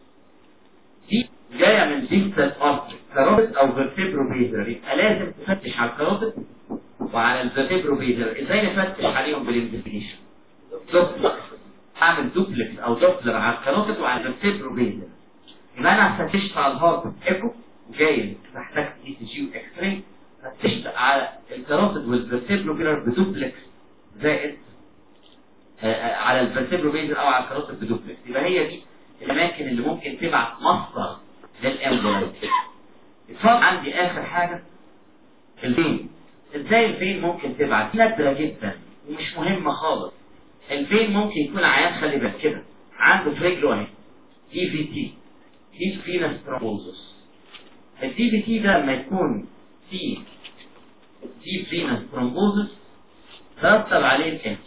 Speaker 1: دي جايه من ديستال ارتري كاروتيد او فيرتيبرو بيزلر. يبقى لازم تفتش على الكاروتيد وعلى الفيرتيبرو بيزلر. ازاي نفتش عليهم بالانفستيجيشن؟ دوبلر، اعمل دوبلكس او دوبلر على الكاروتيد وعلى الفيرتيبرو بيزلر. يبقى انا فتشت على الهارت ايكو وجاي محتاج اي سي جي واكس راي، فتشت على الكاروتيد والفيرتيبرو بيزلر بدوبلكس زائد على الفيرتيبرو بيزلر او على الكاروتيد بدوبلكس. يبقى هي دي الاماكن اللي ممكن تبعت مصدر للامبولانس. اتفضل عندي اخر حاجه الفين. ازاي الفين ممكن تبعت؟ نادره جدا ومش مهمه خالص، البين ممكن يكون عيان خلي بالك كده عنده في رجله اهي دي في تي دي فينس ترومبوزس. الدي في تي ده لما يكون فيه دي فينس ترومبوزس ترتب عليه الاتي.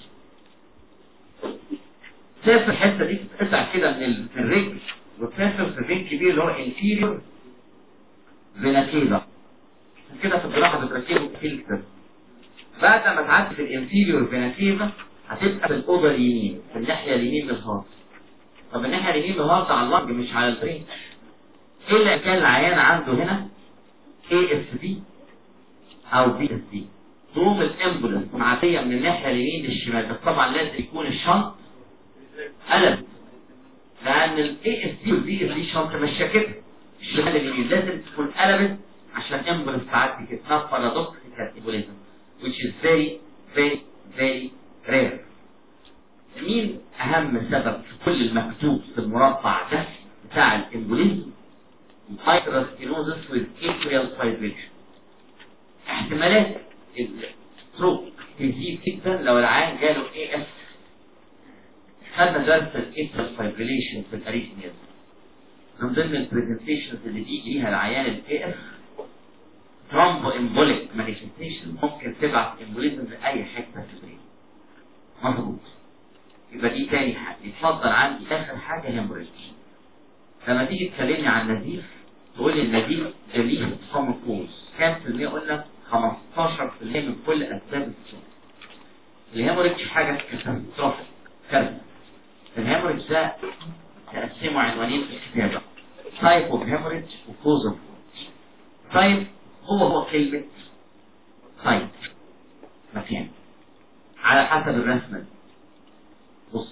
Speaker 1: سافر الحته دي تتقطع كده من الرجل وتسافر في فين كبير اللي هو انفيريور فينا كيفا كده في الجراحه بتركبه فيلتر. بعد ما تعدي في الانفيريور فينا كيفا هتبقى في الاوضه اليمين في الناحيه اليمين من الهارت. طب الناحيه اليمين من الهارت على اللنج مش على البرين. ايه اللي كان العيان عنده هنا اي اس دي او بي اس دي تقوم الامبولنس معديه من الناحيه اليمين للشمال. بس طبعا لازم يكون الشنط قلب لان الاي اس دي والبي اس دي شنط مش كده الشمال اليمين لازم تكون قلبت عشان امبولنس تعدي كده. اسمها بارادوكسيكال امبوليزم which is very very very rare. مين اهم سبب في كل المكتوب في المربع ده بتاع الامبوليزم؟ مايكروسكلوزس with atrial fibrillation. احتمالات الستروك تزيد جدا لو العيان جاله اي اس. خدنا درس الاترال فايبريليشن في الاريثميا من ضمن البرزنتيشنز اللي بيجي ليها العيان الاي اس ترومبو امبوليك مانيفستيشن ممكن تبعت امبوليزم لاي حته في البرين. مظبوط. يبقى دي تاني حاجه. يتفضل عندي اخر حاجه هيموريج. لما تيجي تكلمني عن النزيف تقول لي النزيف ده ليه كومن كوز كام في المية؟ اقول لك خمستاشر في المية من كل اسباب السوء. الهيموريج حاجه كاتاستروفيك كارثه. الهيموريج ده تقسمه عنوانين في الكتابه تايب اوف هيموريج وكوز اوف تايب. هو هو كلمه تايب مكان على حسب الرسمه. بص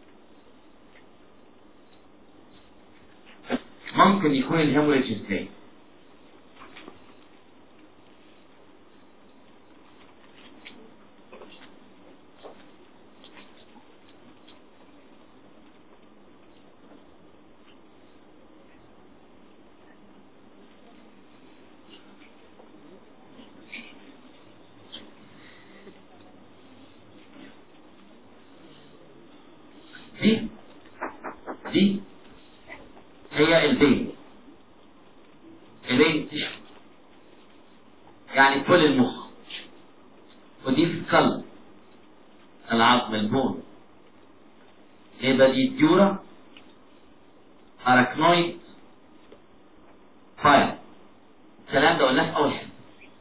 Speaker 1: ممكن يكون الهيموريج ازاي؟ دي دي هي البين البين تشو يعني كل المخ. ودي في القلب العظم البون. يبقى دي الديورا اراكنويد فاير. الكلام ده قلناه في اول حاجه.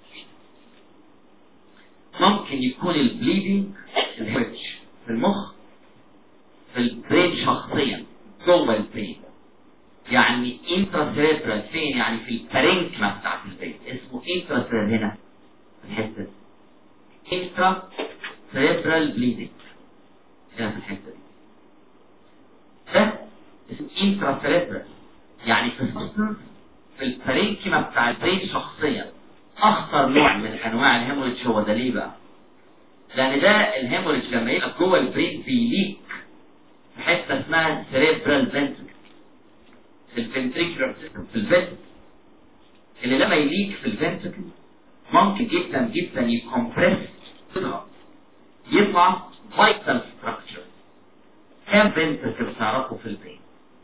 Speaker 1: ممكن يكون البليدنج الهيرج في المخ في البرين شخصيا جوه البرين يعني انترا سيريبرال. فين؟ يعني في البارينكما بتاعت البرين. اسمه انترا سيريبرال هنا في الحته دي انترا سيريبرال بليدنج هنا في الحته دي. ده اسمه انترا سيريبرال يعني في السبستنس في البارينكما بتاع البرين شخصيا. اخطر نوع من انواع الهيموريدج هو ده. ليه بقى؟ لان ده الهيموريدج لما يبقى جوه البرين بيليك في حته اسمها سيريبرال فنتريكل في الفنتريكولار سيستم في الفنتريكل اللي لما يليك في الفنتريكل ممكن جدا جدا يكمبرس يضغط يطلع فايتال ستراكشر. كام فنتريكل تعرفوا في البرين؟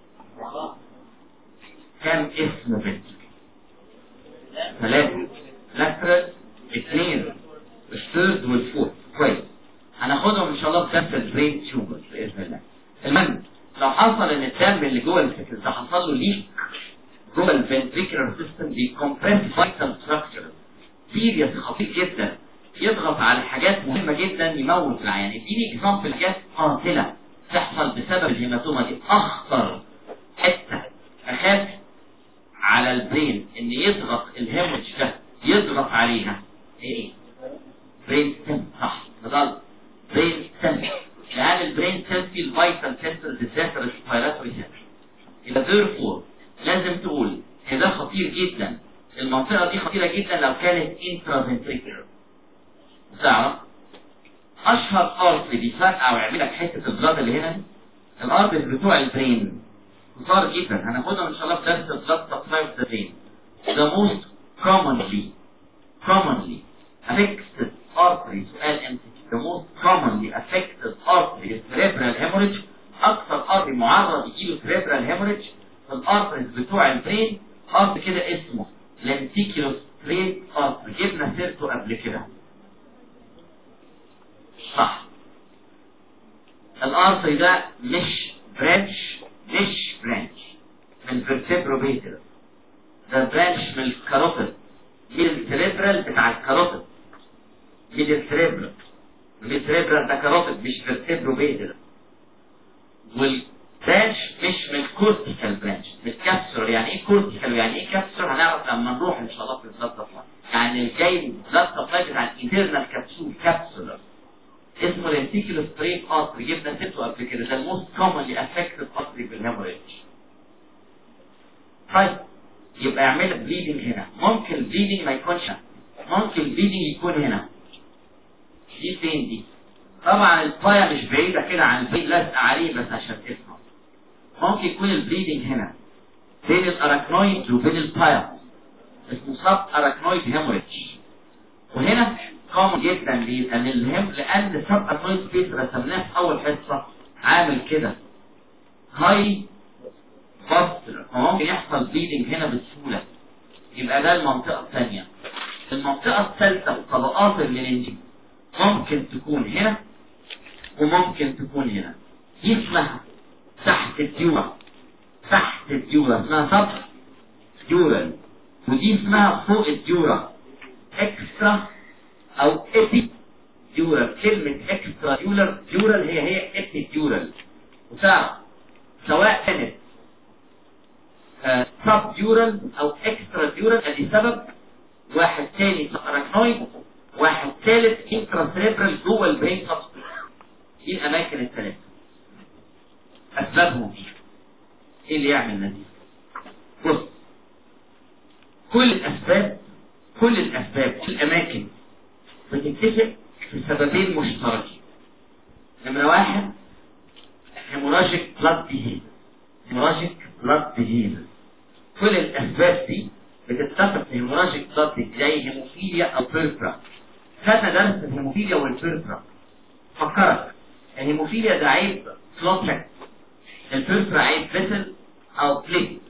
Speaker 1: كام اسم فنتريكل؟ ثلاثة. لاترال اثنين الثيرد والفورث. كويس هناخدهم ان شاء الله في درس البرين تيومر باذن الله. المهم لو حصل ان الدم اللي جوه الفكر ده حصل له ليك جوه الفنتريكولار سيستم بيكمبرس فايتال ستراكشر سيريس خطير جدا يضغط على حاجات مهمه جدا يموت العيان. اديني اكزامبل حاجات قاتله تحصل بسبب الهيماتوما دي. اخطر حته اخاف على البرين ان يضغط الهيموريدج ده يضغط عليها ايه؟ برين ستيم. صح بضل برين ستيم لان البرين ستيم في الفيتال سنتر بالذات الريسبيراتوري سنتر. يبقى ذيرفور لازم تقول ان ده خطير جدا. المنطقه دي خطيره جدا لو كانت انترافنتريكولار. تعرف اشهر ارتري بيفرقع ويعمل لك حته البلاد اللي هنا دي الارتريز بتوع البرين كتار جدا. هناخدهم ان شاء الله في درس البلاد سبلاي اوف ذا برين. The most commonly commonly affected artery سؤال ام سي كيو. The most commonly affected artery is يجيله سريبرال هيموريدج في الارترز بتوع البرين، ارتر كده اسمه لنتيكيولو ستريت ارتر، جبنا سيرته قبل كده صح. الارتر ده مش برانش مش برانش من فيرتبرو بيتر، ده برانش من الكاروتيد، من السريبرال بتاع الكاروتيد، من السريبرال من السريبرال ده كاروتيد مش فيرتبرو بيتر. والبرانش مش من الكورتيكال برانش، من الكابسول. يعني ايه كورتيكال يعني ايه كابسول هنعرف لما نروح ان شاء الله في البلاد سبلاي. يعني الجاي بلاد سبلاي بتاع الانترنال كابسول كابسولر اسمه لنتيكيولو ستريت ارتري، جبنا سيرته قبل كده، ده الموست كومنلي افكتد ارتري بالهيموريدج. طيب يبقى يعمل بليدنج هنا، ممكن البليدنج ما يكونش، ممكن البليدنج يكون هنا. دي فين دي؟ طبعا البايا مش بعيدة كده عن البيت، لازقة عليه بس عشان تفهم. ممكن يكون البليدنج هنا بين الاراكنويد وبين البايا، اسمه سب اراكنويد هيموريدج. وهنا كومن جدا ليه؟ لان الهم لان السب اراكنويد سبيس رسمناه في اول حصة عامل كده هاي فاستر، فممكن يحصل بليدنج هنا بسهولة. يبقى ده المنطقة الثانية. المنطقة الثالثة طبقات المننجي ممكن تكون هنا وممكن تكون هنا. دي اسمها تحت الديورا، تحت الديورا اسمها سب ديورال، ودي اسمها فوق الديورا اكسترا او ابي ديورال. كلمة اكسترا ديورال ديورال هي هي ابي ديورال. وتعرف سواء كانت سب ديورال او اكسترا ديورال ادي سبب، واحد تاني اراكنويد، واحد ثالث انترا سيريبرال جوه البرين سبستنس. دي الاماكن الثلاثه اسبابهم ايه؟ ايه اللي يعمل نتيجه؟ بص، كل الاسباب كل الاسباب كل الاماكن بتتفق في سببين مشتركين. نمره واحد هيموراجيك بلاد ديزيز، هيموراجيك بلاد ديزيز. كل الاسباب دي بتتفق في هيموراجيك بلاد ديزيز زي هيموفيليا او بيربرا. خدنا درس الهيموفيليا والبيربرا. فكرت الهيموفيليا ده عيب فلوتك، البيربرا عيب فيسل او بليت.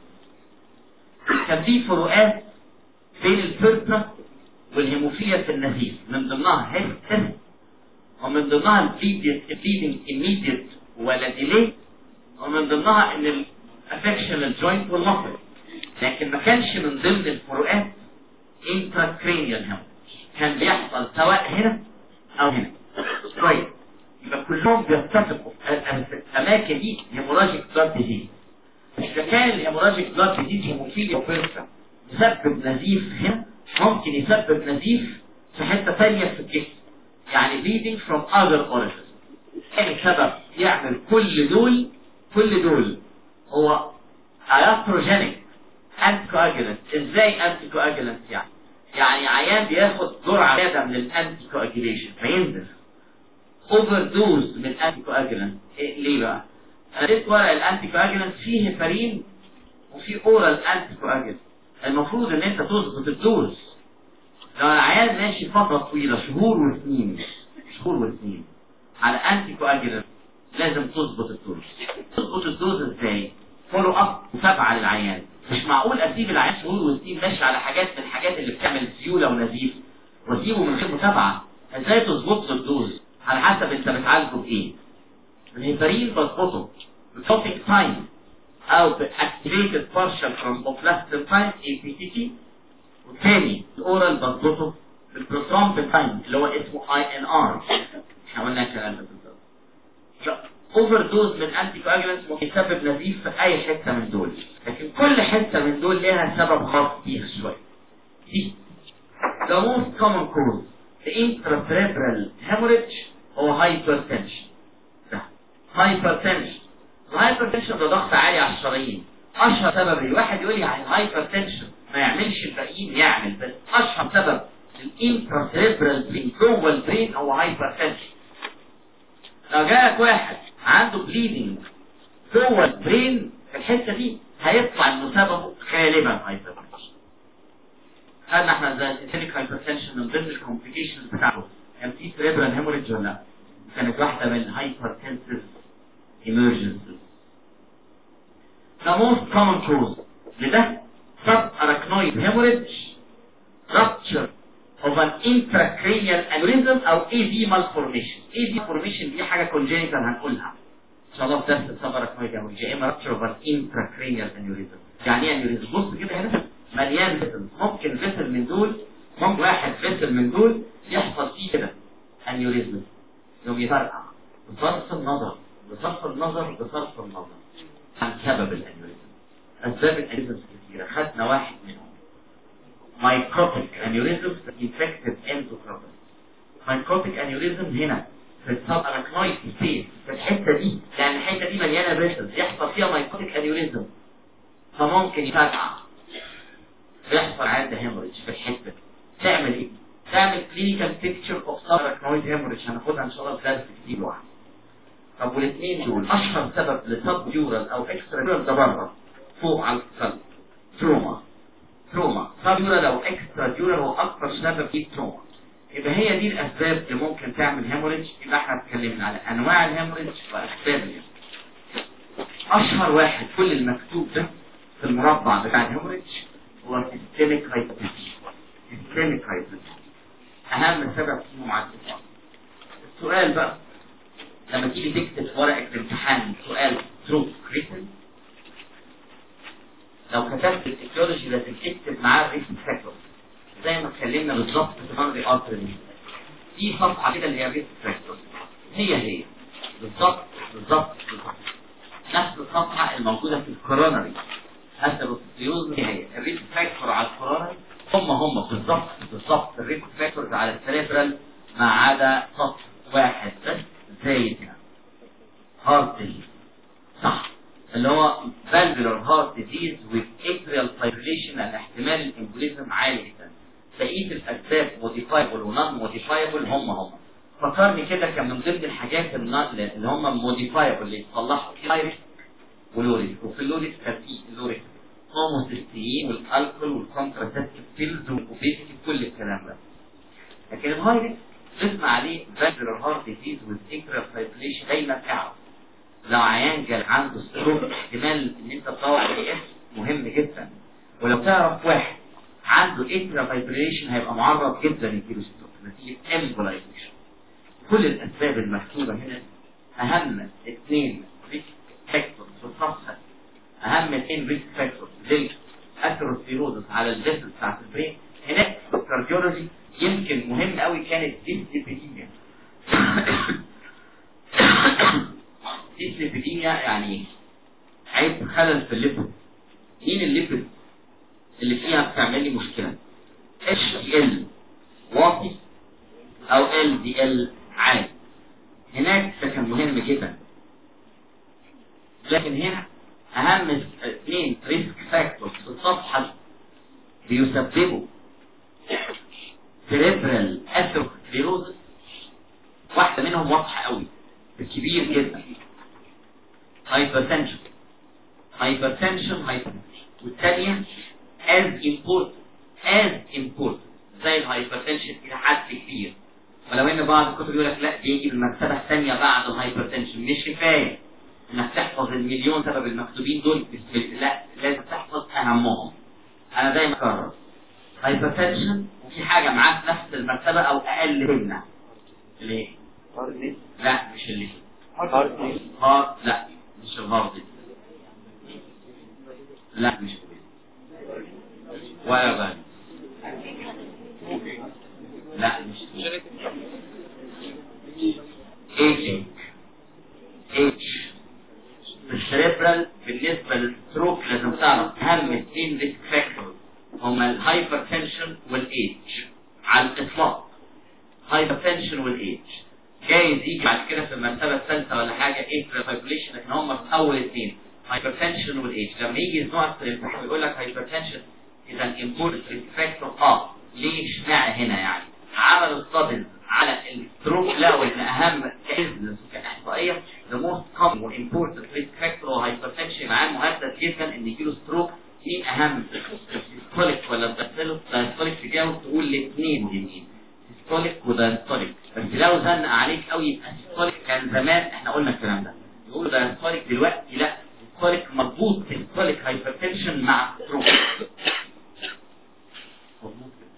Speaker 1: كان في فروقات بين البيربرا والهيموفيليا في النزيف، من ضمنها هيست ومن ضمنها البليدنج immediate ولا ديلي، ومن ضمنها ان الافكشن الجوينت والمفصل. لكن ما كانش من ضمن الفروقات intracranial hemorrhage، كان بيحصل سواء هنا او هنا. كويس، يبقى كلهم بيتفقوا الاماكن دي هيموراجيك بلاد ديزيز. اذا كان الهيموراجيك بلاد ديزيز هيموفيليا وبيرسا يسبب نزيف هنا، ممكن يسبب نزيف في حته ثانيه في الجسم، يعني bleeding from other orifices. ثاني سبب يعمل كل دول كل دول هو iatrogenic anticoagulant. ازاي anticoagulant؟ يعني يعني عيان بياخد جرعه زياده من الانتي كواجيليشن فينزف اوفر دوز من الانتي كواجيلانت. إيه ليه بقى؟ انا لقيت ورق الانتي كواجيلانت فيه هيبارين وفيه اورال انتي كواجيلانت. المفروض ان انت تظبط الدوز. لو العيان ماشي فتره طويله شهور وسنين شهور وسنين على انتي كواجيلانت لازم تظبط الدوز. تظبط الدوز ازاي؟ فولو اب متابعه للعيان. مش معقول اسيب العيان شهور وسنين ماشي على حاجات من الحاجات اللي بتعمل سيوله ونزيف واسيبه من غير متابعه. ازاي تظبط له الدوز؟ على حسب انت بتعالجه بايه. الهيبارين بظبطه بتوتيك تايم او باكتيفيتد بارشال ثرومبوبلاستين تايم اي بي تي تي، والثاني الاورال بظبطه بالبروثرومبين تايم اللي هو اسمه اي ان ار. احنا قلنا الكلام ده بالظبط. اوفر دوز من انتي كواجولانتس ممكن يسبب نزيف في اي حته من دول، لكن كل حته من دول لها سبب خاص بيها شويه. دي the most common cause the intracerebral hemorrhage هو hypertension. ده hypertension. الهايبرتنشن ده ضغط عالي على الشرايين. اشهر سبب الواحد يقول لي يعني الهايبرتنشن ما يعملش الباقيين، يعمل، بس اشهر سبب الانتراسيربرال برين جوه البرين هو هايبرتنشن. لو جالك واحد عنده بليدنج جوه البرين في الحته دي هيطلع انه سببه غالبا هايبرتنشن. خدنا احنا زي الانتريك هايبرتنشن من ضمن الكومبليكيشنز بتاعته كان في سيريبرال هيموريدج ولا لا؟ كانت واحده من هايبرتنسيف emergencies. the most common cause لده subarachnoid hemorrhage, rupture of an intracranial aneurysm او اي دي malformation. اي دي malformation دي حاجه congenital هنقولها ان شاء الله في درس السبارachnoid hemorrhage. يا اما rupture of an intracranial aneurysm. يعني ايه aneurysm؟ بص كده هنا مليان فيسل، ممكن فيسل من دول، ممكن واحد فيسل من دول يحصل فيه كده aneurysm يوم يفرقع بصرف النظر بصرف النظر بصرف النظر عن سبب الانيوريزم. اسباب الانيوريزم كثيره، خدنا واحد منهم مايكروتيك انيوريزم انفكتد اندوكارديوم. مايكروتيك انيوريزم هنا في السبارachnoid سبيس في الحته دي، لان الحته دي مليانه فيسلز يحصل فيها مايكروتيك انيوريزم فممكن يفرقع يحصل عنده هيموريدج في الحته دي. تعمل ايه؟ تعمل كلينيكال بيكتشر اوف سبارachnoid هيموريدج هناخدها ان شاء الله في درس كتير واحد. طب والاثنين دول اشهر سبب لسب ديورال او اكسترا ديورال ده بره فوق على القلب تروما. تروما سب ديورال او اكسترا ديورال هو اكثر سبب فيه تروما. يبقى هي دي الاسباب اللي ممكن تعمل هيموريدج. يبقى احنا اتكلمنا على انواع الهيموريدج واسباب الهيموريدج. اشهر واحد كل المكتوب ده في المربع بتاع الهيموريدج هو سيستميك هايبرتنشن. سيستميك هايبرتنشن اهم سبب فيه مع الاتفاق. السؤال بقى لما تيجي تكتب في ورقه الامتحان سؤال تروث ريتن، لو كتبت التكنولوجي لازم تكتب معاه الريسك فاكتور زي ما اتكلمنا بالظبط في فرض ارتر دي. في صفحه كده اللي هي الريسك فاكتور هي هي بالظبط بالظبط بالظبط نفس الصفحه الموجوده في الكورونري اثيروسكليروز. هي هي الريسك فاكتور على الكورونري هم هم بالظبط بالظبط الريسك فاكتورز على السيريبرال ما عدا سطر واحد بس زي كده هارت ديزيز صح اللي هو فالفولار هارت ديزيز واتريال فايبريليشن لان احتمال الامبوليزم عالي جدا. بقيه الاسباب موديفايبل ونون موديفايبل هم هم. فكرني كده كان من ضمن الحاجات اللي هم موديفايبل اللي يتصلحوا في هاي ريسك ولو ريسك. وفي اللو ريسك كان في اللو ريسك هوموسيستين والالكول والكونتراسبتيف بيلز والاوبيسيتي كل الكلام ده. لكن الهاي ريسك اسمع عليه فالفولار هارت ديزيز والاتريال فايبريليشن. دايما اعرف لو عيان جال عنده ستروك احتمال ان انت تدور على اس مهم جدا. ولو تعرف واحد عنده اتريال فايبريليشن هيبقى معرض جدا يجيله ستروك نتيجه امبولايزيشن. كل الاسباب المكتوبه هنا اهم اثنين ريسك فاكتورز في الصفحه، اهم اثنين ريسك فاكتورز زي اثيروسكليروز على الجسم بتاعت البرين. هناك في الكارديولوجي يمكن مهم قوي كانت ديسليبيديميا. ديسليبيديميا يعني عيب خلل في الليبيد. مين الليبيد اللي فيها بتعمل لي مشكله؟ اتش دي ال واطي او ال دي ال عالي. هناك ده كان مهم جدا. لكن هنا اهم اثنين ريسك فاكتورز في الصفحه بيسببوا سيريبرال اثيروسكليروز. واحده منهم واضحه قوي كبير جدا هايبرتنشن هايبرتنشن هايبرتنشن والثانيه as important as important زي الهايبرتنشن الى حد كبير. ولو ان بعض الكتب يقول لك لا بيجي بالمرتبه الثانيه بعد الهايبرتنشن. مش كفايه انك تحفظ المليون سبب المكتوبين دول، لا لازم تحفظ اهمهم. انا دايما اكرر هايبرتنشن وفي حاجه معاه في نفس المرتبه او اقل منها اللي هي لا مش اللي هارت هارت لا مش الهارت لا مش ولا بقى لا مش ايجينج ايج السيريبرال. بالنسبه للستروك لازم تعرف اهم اثنين ريسك فاكتورز هما الهايبرتنشن والايج على الاطلاق. هايبرتنشن والايج جايز يجي بعد كده في المرتبه الثالثه ولا حاجه اتريال فايبريليشن، لكن هم في اول اثنين هايبرتنشن والايج. لما يجي نوع في الامتحان يقول لك هايبرتنشن اذا امبورتنت ريسك فاكتور. اه ليه اشمعنى هنا يعني؟ عملوا ستاديز على الستروك لقوا ان اهم كاذن كاحصائيه the most common وامبورتنت ريسك فاكتور هو هايبرتنشن. معاه مهدد جدا ان يجيله ستروك. مين اهم؟ السيستوليك ولا الدايستوليك؟ الدايستوليك تجاوب تقول الاثنين مهمين سيستوليك ودايستوليك. بس لو زنق عليك قوي يبقى سيستوليك. كان زمان احنا قلنا الكلام ده يقولوا دايستوليك، دلوقتي لا السيستوليك مربوط بالسيستوليك هايبرتنشن مع ستروك. مظبوط كده.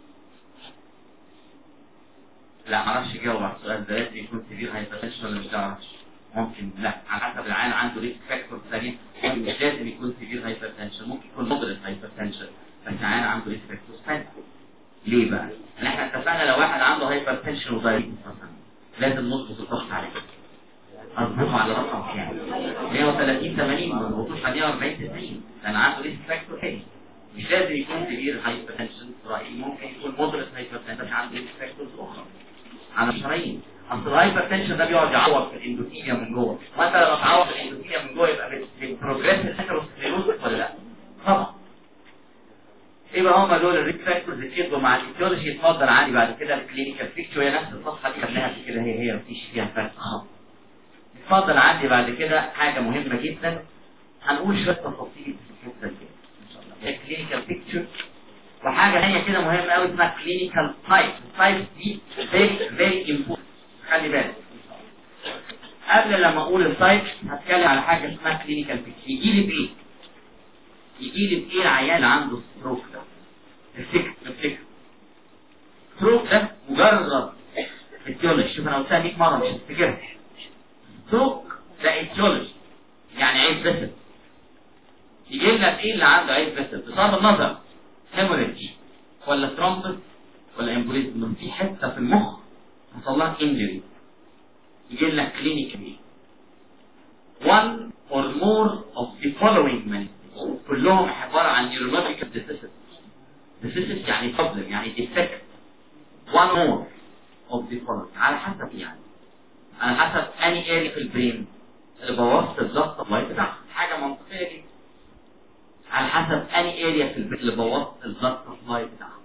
Speaker 1: لا معرفش اجاوب على السؤال ده، لازم يكون سيفير هايبرتنشن ولا مش تعرفش؟ ممكن لا، على حسب العيان عنده ريسك فاكتور ثانيه، مش لازم يكون سيفير هايبرتنشن، ممكن يكون مودريت هايبرتنشن بس العيان عنده ريسك فاكتور ثانيه. ليه بقى؟ ان احنا اتفقنا لو واحد عنده هايبرتنشن ودايابيتس مثلا لازم نظبط الضغط عليه. اظبطه على رقم كام؟ مية وثلاثين ثمانين، ما نظبطوش على مية وأربعين تسعين، لان عنده ريسك فاكتور عالي. مش لازم يكون سيفير هايبرتنشن في رايي، ممكن يكون مودريت هايبرتنشن بس عنده ريسك فاكتورز اخرى على الشرايين. اصل الهايبرتنشن ده بيقعد يعوض في الاندوثيليا من جوه، وانت لما تعوض في الاندوثيليا من جوه يبقى بروجريس الاثيروسكليروسيس ولا لا؟ طبعا. يبقى هم دول الريسك فاكتورز اللي اتكتبوا مع الايتيولوجي. اتفضل عندي بعد كده الكلينيكال بيكتشر، هي نفس الصفحه دي خدناها قبل كده، هي هي مفيش فيها فرق خالص. اتفضل عندي بعد كده حاجه مهمه جدا، هنقول شويه تفاصيل في الحته دي ان شاء الله. الكلينيكال بيكتشر وحاجه ثانيه كده مهمه قوي اسمها كلينيكال تايب. التايب دي فيري فيري امبورتنت، خلي بالك. قبل لما اقول التايب هتكلم على حاجه اسمها كلينيكال بيكتشر. يجي لي بايه؟ يجي لي بايه العيان اللي عنده ستروك ده؟ الفكر الفكر ستروك ده مجرد ايتيولوجي. شوف انا قلتها مية مره مش هتفتكرها. ستروك ده ايتيولوجي يعني عيب فيسل. يجي لك ايه اللي عنده عيب فيسل؟ بصرف النظر هيموريدج ولا ترومبس ولا امبوليزم، في حته في المخ حصل لها انجري، يجي لك كلينيكالي one or more of the following manifestations، كلهم عباره عن neurological deficits. deficits يعني problem يعني defect. one more of the following على حسب يعني على حسب اني area في البرين اللي بوظت الضغط الله بتاعها، حاجه منطقيه جدا. على حسب اني area في البرين اللي بوظت الضغط الله بتاعها.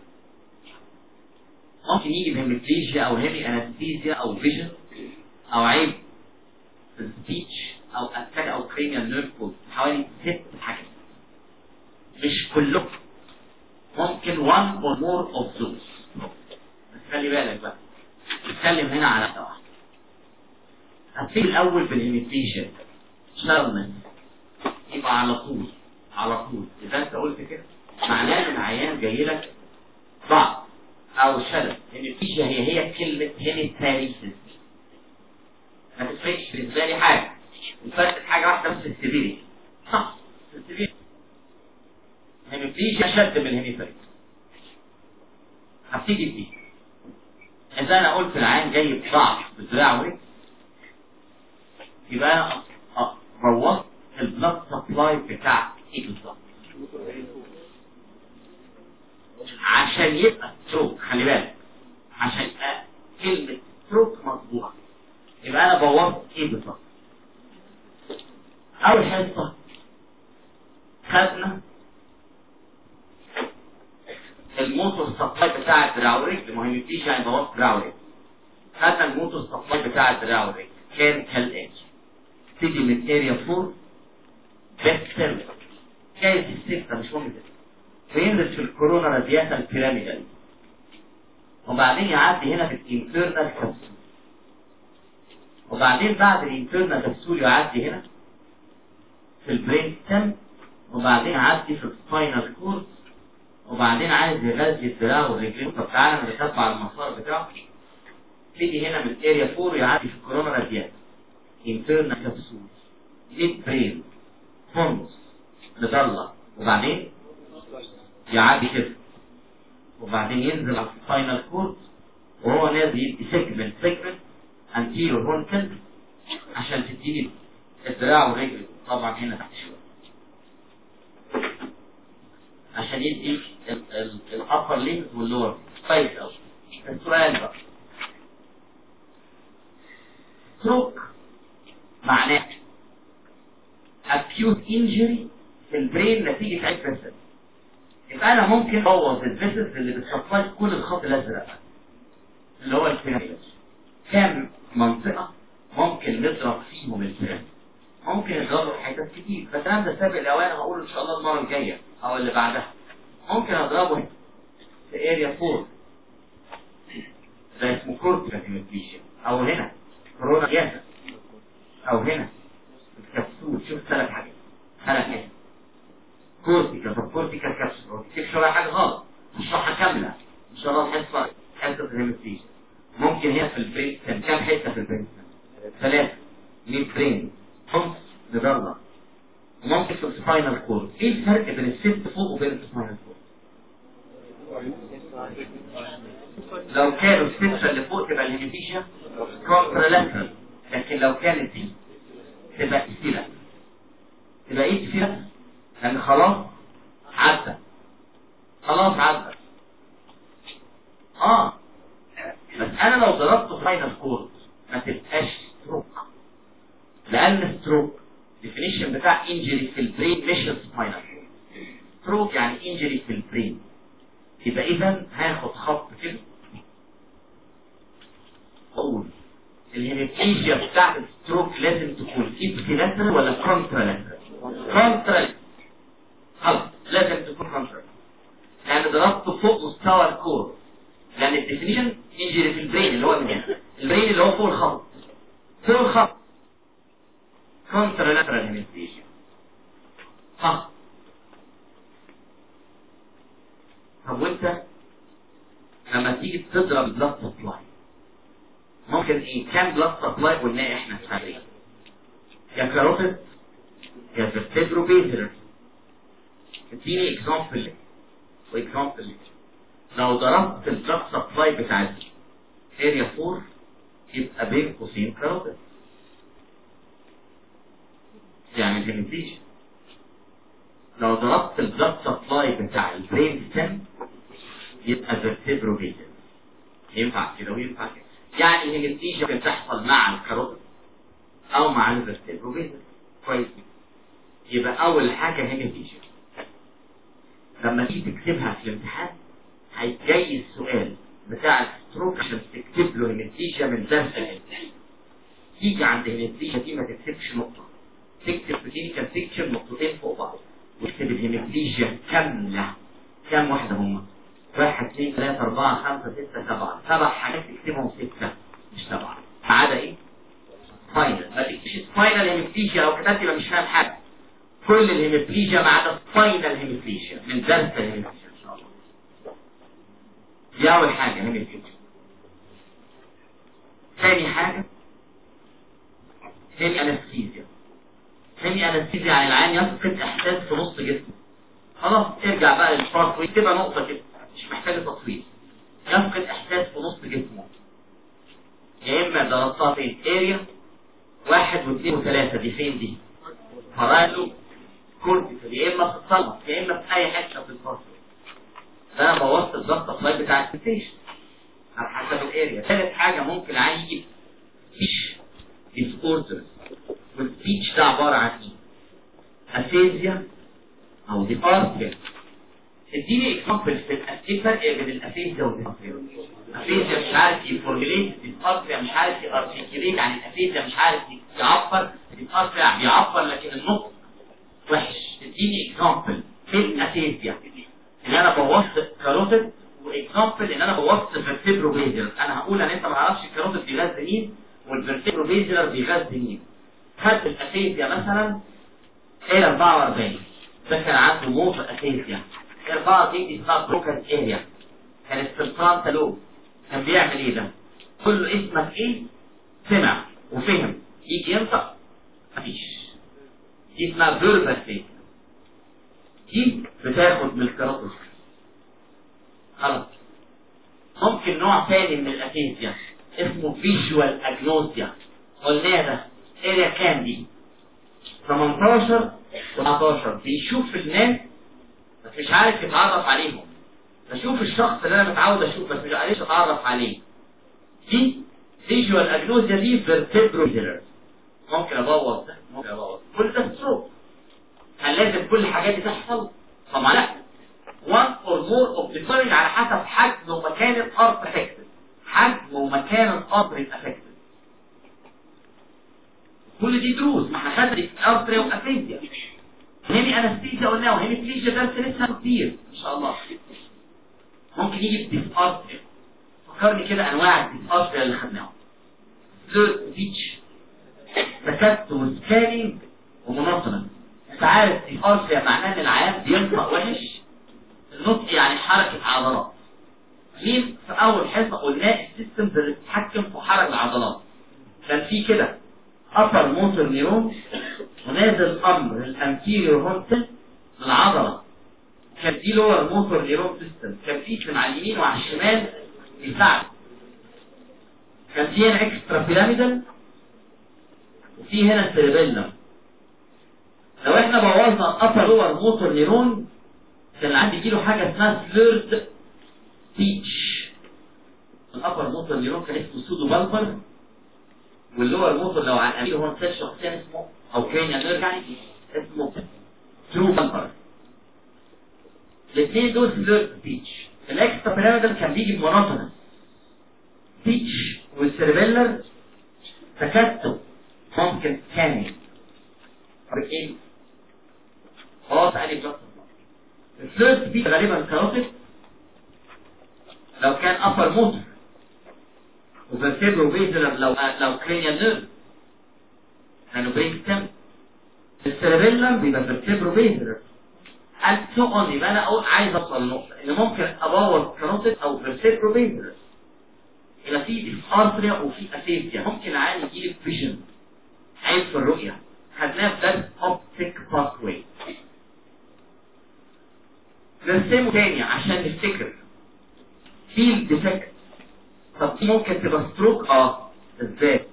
Speaker 1: ممكن يجي بهيميبليجيا او هيمي انستيزيا او فيجن او عيب في السبيتش او اتاك او كرينيال نيرف كود، حوالي ست حاجات مش كلهم، ممكن one or more of those. بس خلي بالك بقى نتكلم هنا على واحده واحده. هبتدي الاول بالهيميبليجيا شارلمان، يبقى على طول على طول اذا انت قلت كده معناه ان العيان جاي لك ضعف او شلل. هيميبليجيا هي هي كلمه هيميباريسيس، ما تفرقش بالنسبه لي حاجه، الفرق في حاجه واحده بس، السيفيريتي. صح السيفيريتي هيميبليجيا اشد من الهيميباريسيس. هبتدي بدي اذا انا قلت العيان جاي بضعف بالدراع ورجل، يبقى انا بوظت البلاد سبلاي بتاع ايه بالظبط عشان يبقى ستروك. خلي بالك عشان يبقى كلمه ستروك مظبوطه يبقى انا بوظت ايه بالظبط. اول حصه خدنا الموتور سبلاي بتاع الدراع ورجل، ما هي مفيش يعني بوظت دراع ورجل. خدنا الموتور سبلاي بتاع الدراع ورجل كان كالاتي: تيجي من اريا فور باك سيرفيس جايز السكه مش مهم كده، وينزل في الكورونا رادياتا البيراميدال، وبعدين يعدي هنا في الانترنال كابسول، وبعدين بعد الانترنال كابسول يعدي هنا في البرين ستيم، وبعدين يعدي في السباينال كورد، وبعدين عايز يغذي الدراع والرجلين. طب تعالى نتبع المسار بتاعه. تيجي هنا من اريا فور يعدي في الكورونا رادياتا انترنال كابسول ميد برين فونس مضلة، وبعدين يعدي كده، وبعدين ينزل على السباينال كورد، وهو نازل يدي سيجمنت سيجمنت انتيريور هونكل عشان تديني الدراع والرجل. طبعا هنا تحت شويه عشان يدي الابر ليمز واللور. كويس قوي. السؤال بقى ستروك معناه acute injury في البرين نتيجة عيب فيسل. يبقى انا ممكن ابوظ الفيسلز اللي بتسبلاي كل الخط الازرق اللي هو البيراميدال. كام منطقة ممكن نضرب فيهم البيراميدال؟ ممكن نضربه في حتت كتير، بس انا ده سابق الاوان هقوله ان شاء الله المرة الجاية او اللي بعدها. ممكن اضربه في اريا فور ده اسمه كورتيكال هيميبليجيا، او هنا كورونا جاتا، او هنا الكبسة. كبسول، شوف ثلاث حاجات ثلاث حاجات كورتيكال. طب كورتيكال كبسول ما تكتبش ولا حاجه غلط، اشرحها كامله ان شاء الله. الحصه حصه الهيمستيجيا ممكن هنا في البرين كان كام حته في البرين؟ ثلاثه. ميد برين، خمس لدرجه، وممكن في السباينال كورد. ايه الفرق بين الست فوق وبين السباينال كورد؟ لو كانوا الستة اللي فوق تبقى الهيمستيجيا كونترالاترال، لكن لو كانت دي تبقى استيلا. تبقى ايه استيلا؟ لان خلاص عدى، خلاص عدى. اه بس انا لو ضربت سباينال كورد ما تبقاش ستروك، لان ستروك ديفينيشن بتاع انجري في البرين مش السباينال كورد. ستروك يعني انجري في البرين. يبقى اذا هاخد خط كده اقول الهيمستيجيا بتاعت الستروك لازم تكون ابسيلاترال ولا كونترالاترال؟ كونترالاترال. خلاص لازم تكون كونترالاترال لان ضربته فوق مستوى الكور، لان الديفينيشن انجري في البرين اللي هو من هنا، البرين اللي هو فوق الخط، فوق الخط كونترالاترال هيمستيجيا. ها طب وانت لما تيجي تضرب بلاد سبلاي ممكن ايه؟ كام بلاد سبلاي قلنا احنا سابقين؟ يا كاروتيد يا فيرتيبرو بيزلر. اديني اكزامبل واكزامبل. لو ضربت البلاد سبلاي بتاع اريا أربعة يبقى بين قوسين كاروتيد، يعني هيمستيجيا. لو ضربت البلاد سبلاي بتاع البرين ستيم يبقى فيرتيبرو بيزلر. ينفع كده وينفع كده، يعني الهيمستيجيا ممكن تحصل مع الكاروتيد او مع الفيرتيبرو بيزلر. كويس. يبقى اول حاجه هيمستيجيا. لما تيجي تكتبها في الامتحان هيجي السؤال بتاع الستروك عشان تكتب له هيمستيجيا من درس الهيمستيجيا. تيجي عند الهيمستيجيا دي ما تكتبش نقطه، تكتب في كلينيكال بيكتشر نقطتين فوق بعض واكتب الهيمستيجيا كامله. كام واحده هم؟ واحد اثنين ثلاثة أربعة خمسة ستة سبعة، سبع حاجات تكتبهم ستة مش سبعة. ما عدا ايه؟ فاينل. ما تكتبش فاينل هيمستيجيا، لو كتبت يبقى مش فاهم حاجة. كل الهيمستيجيا ما عدا فاينل هيمستيجيا من درس الهيمستيجيا ان شاء الله. دي أول حاجة هيمستيجيا. ثاني حاجة هيمي أنستيزيا. هيمي أنستيزيا يعني العيان يفقد إحساس في نص جسمه. خلاص ارجع بقى للفرق ويكتبها نقطة كده مش محتاجة تصوير. يفقد احساس في نص جسمه، يا اما ضربتها فين؟ اريا واحد واثنين وثلاثة. دي فين دي؟ فرالو كورتيكال، يا اما في الصلب يا اما في اي حتة في الفرق. ده بوظت الضغط الصلب بتاع السنسيشن على حسب الاريا. ثالث حاجة ممكن عايز يجيب سبيتش ديس اوردرز، والسبيتش ده عبارة عن ايه؟ افيزيا او دي ارتيا. اديني اكزامبل في ايه الفرق بين الافيزيا والديسارتريا؟ الافيزيا مش عارف يفورميليت، الديسارتريا مش عارف يارتيكيوليت. يعني الافيزيا مش عارف يعبر، الديسارتريا بيعبر لكن النطق وحش. اديني اكزامبل في الافيزيا ان انا بوظت كاروتيد، واكزامبل ان انا بوظت فيرتيبرو بيزلر. انا هقول ان انت ما تعرفش الكاروتيد بيغذي مين والفيرتيبرو بيزلر بيغذي مين. خدت الافيزيا مثلا ال أربعة وأربعين، ده كان عنده موت افيزيا. أربعة دي دي اسمها بروكن اريا، كانت في الفرونتال لوب. كان بيعمل ايه ده؟ قول له اسمك ايه؟ سمع وفهم، يجي ينطق مفيش. دي اسمها فيربال فيزيا. دي بتاخد من الكاروتيد. خلاص. ممكن نوع ثاني من الافيزيا اسمه فيجوال اجنوزيا. قلنا ده اريا كام دي؟ ثمانية عشر و19. بيشوف الناس بس مش عارف يتعرف عليهم. بشوف الشخص اللي انا متعود اشوف بس مش عارف اتعرف عليه. دي فيجوال اجنوزيا، دي فيرتيبرو بيزلر. ممكن ابوظ ده، ممكن ابوظ كل ده ستروك. هل لازم كل الحاجات دي تحصل؟ طبعا لا. one or more of the following على حسب حجم ومكان الارض affected. حجم ومكان الارض affected. كل دي دروس ما احنا خدنا ارتريا وافيزيا. هيمي انستيزيا قلنا، وهيمي بليجيا درس لسه كتير ان شاء الله. ممكن يجي بديس ارتريا. فكرني كده انواع الديس ارتريا اللي خدناهم. فلويد سبيتش، تكت وسكانينج ومنظمه. انت عارف الارثريا معناه ان العيان بينطق وحش. النطق يعني حركه عضلات. مين في اول حصه قلنا السيستمز اللي بتتحكم في حركه العضلات؟ كان في كده upper motor neuron ونازل امر الانتيريور هورتل للعضله. كان في lower motor neuron system، كان في على اليمين وعلى الشمال بيساعد. كان في هنا اكسترا بيراميدال وفي هنا سيربيلم. لو احنا بوظنا upper lower motor neuron كان عندي يجيله حاجه اسمها slurred speech. الابر موتور نيرون كان اسمه سودو بالبر، واللور موتور لو على الامير هو نسال شخصيا اسمه او كرينيال نيرف يعني اسمه ترو بالبر. الاثنين دول سلورد سبيتش. الاكسترا بيراميدال كان بيجي بمونوتونس سبيتش، والسيربيلر تكتب ممكن ثاني. طب ايه؟ خلاص قال لي السلورد سبيتش غالبا كاروتيد لو كان upper motor وفرتبرو بيزل لو لو كرينيال نيرف كانوا برين ستيم. السيربيلم بيبقى فرتبرو بيزل and so on. يبقى انا اقول عايز اوصل لنقطه ان ممكن ابوظ كاروتيد او فرتبرو بيزل. يبقى في ارثريا وفي اسيفيا. ممكن عادي يجيلك فيجن عيب في الرؤيه، خدناه بلاد اوبتيك باثوي. نرسمه تاني عشان نفتكر. فيل ديفكت. طب دي ممكن تبقى ستروك؟ اه. ازاي؟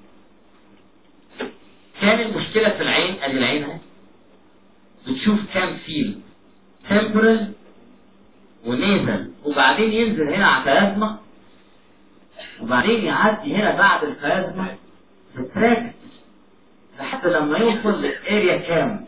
Speaker 1: كان المشكلة في العين، ادي العين اهي بتشوف كام فيل تمبرال ونيزل، وبعدين ينزل هنا على الكيازما، وبعدين يعدي هنا بعد الكيازما في التراك لحد لما يوصل للاريا كام؟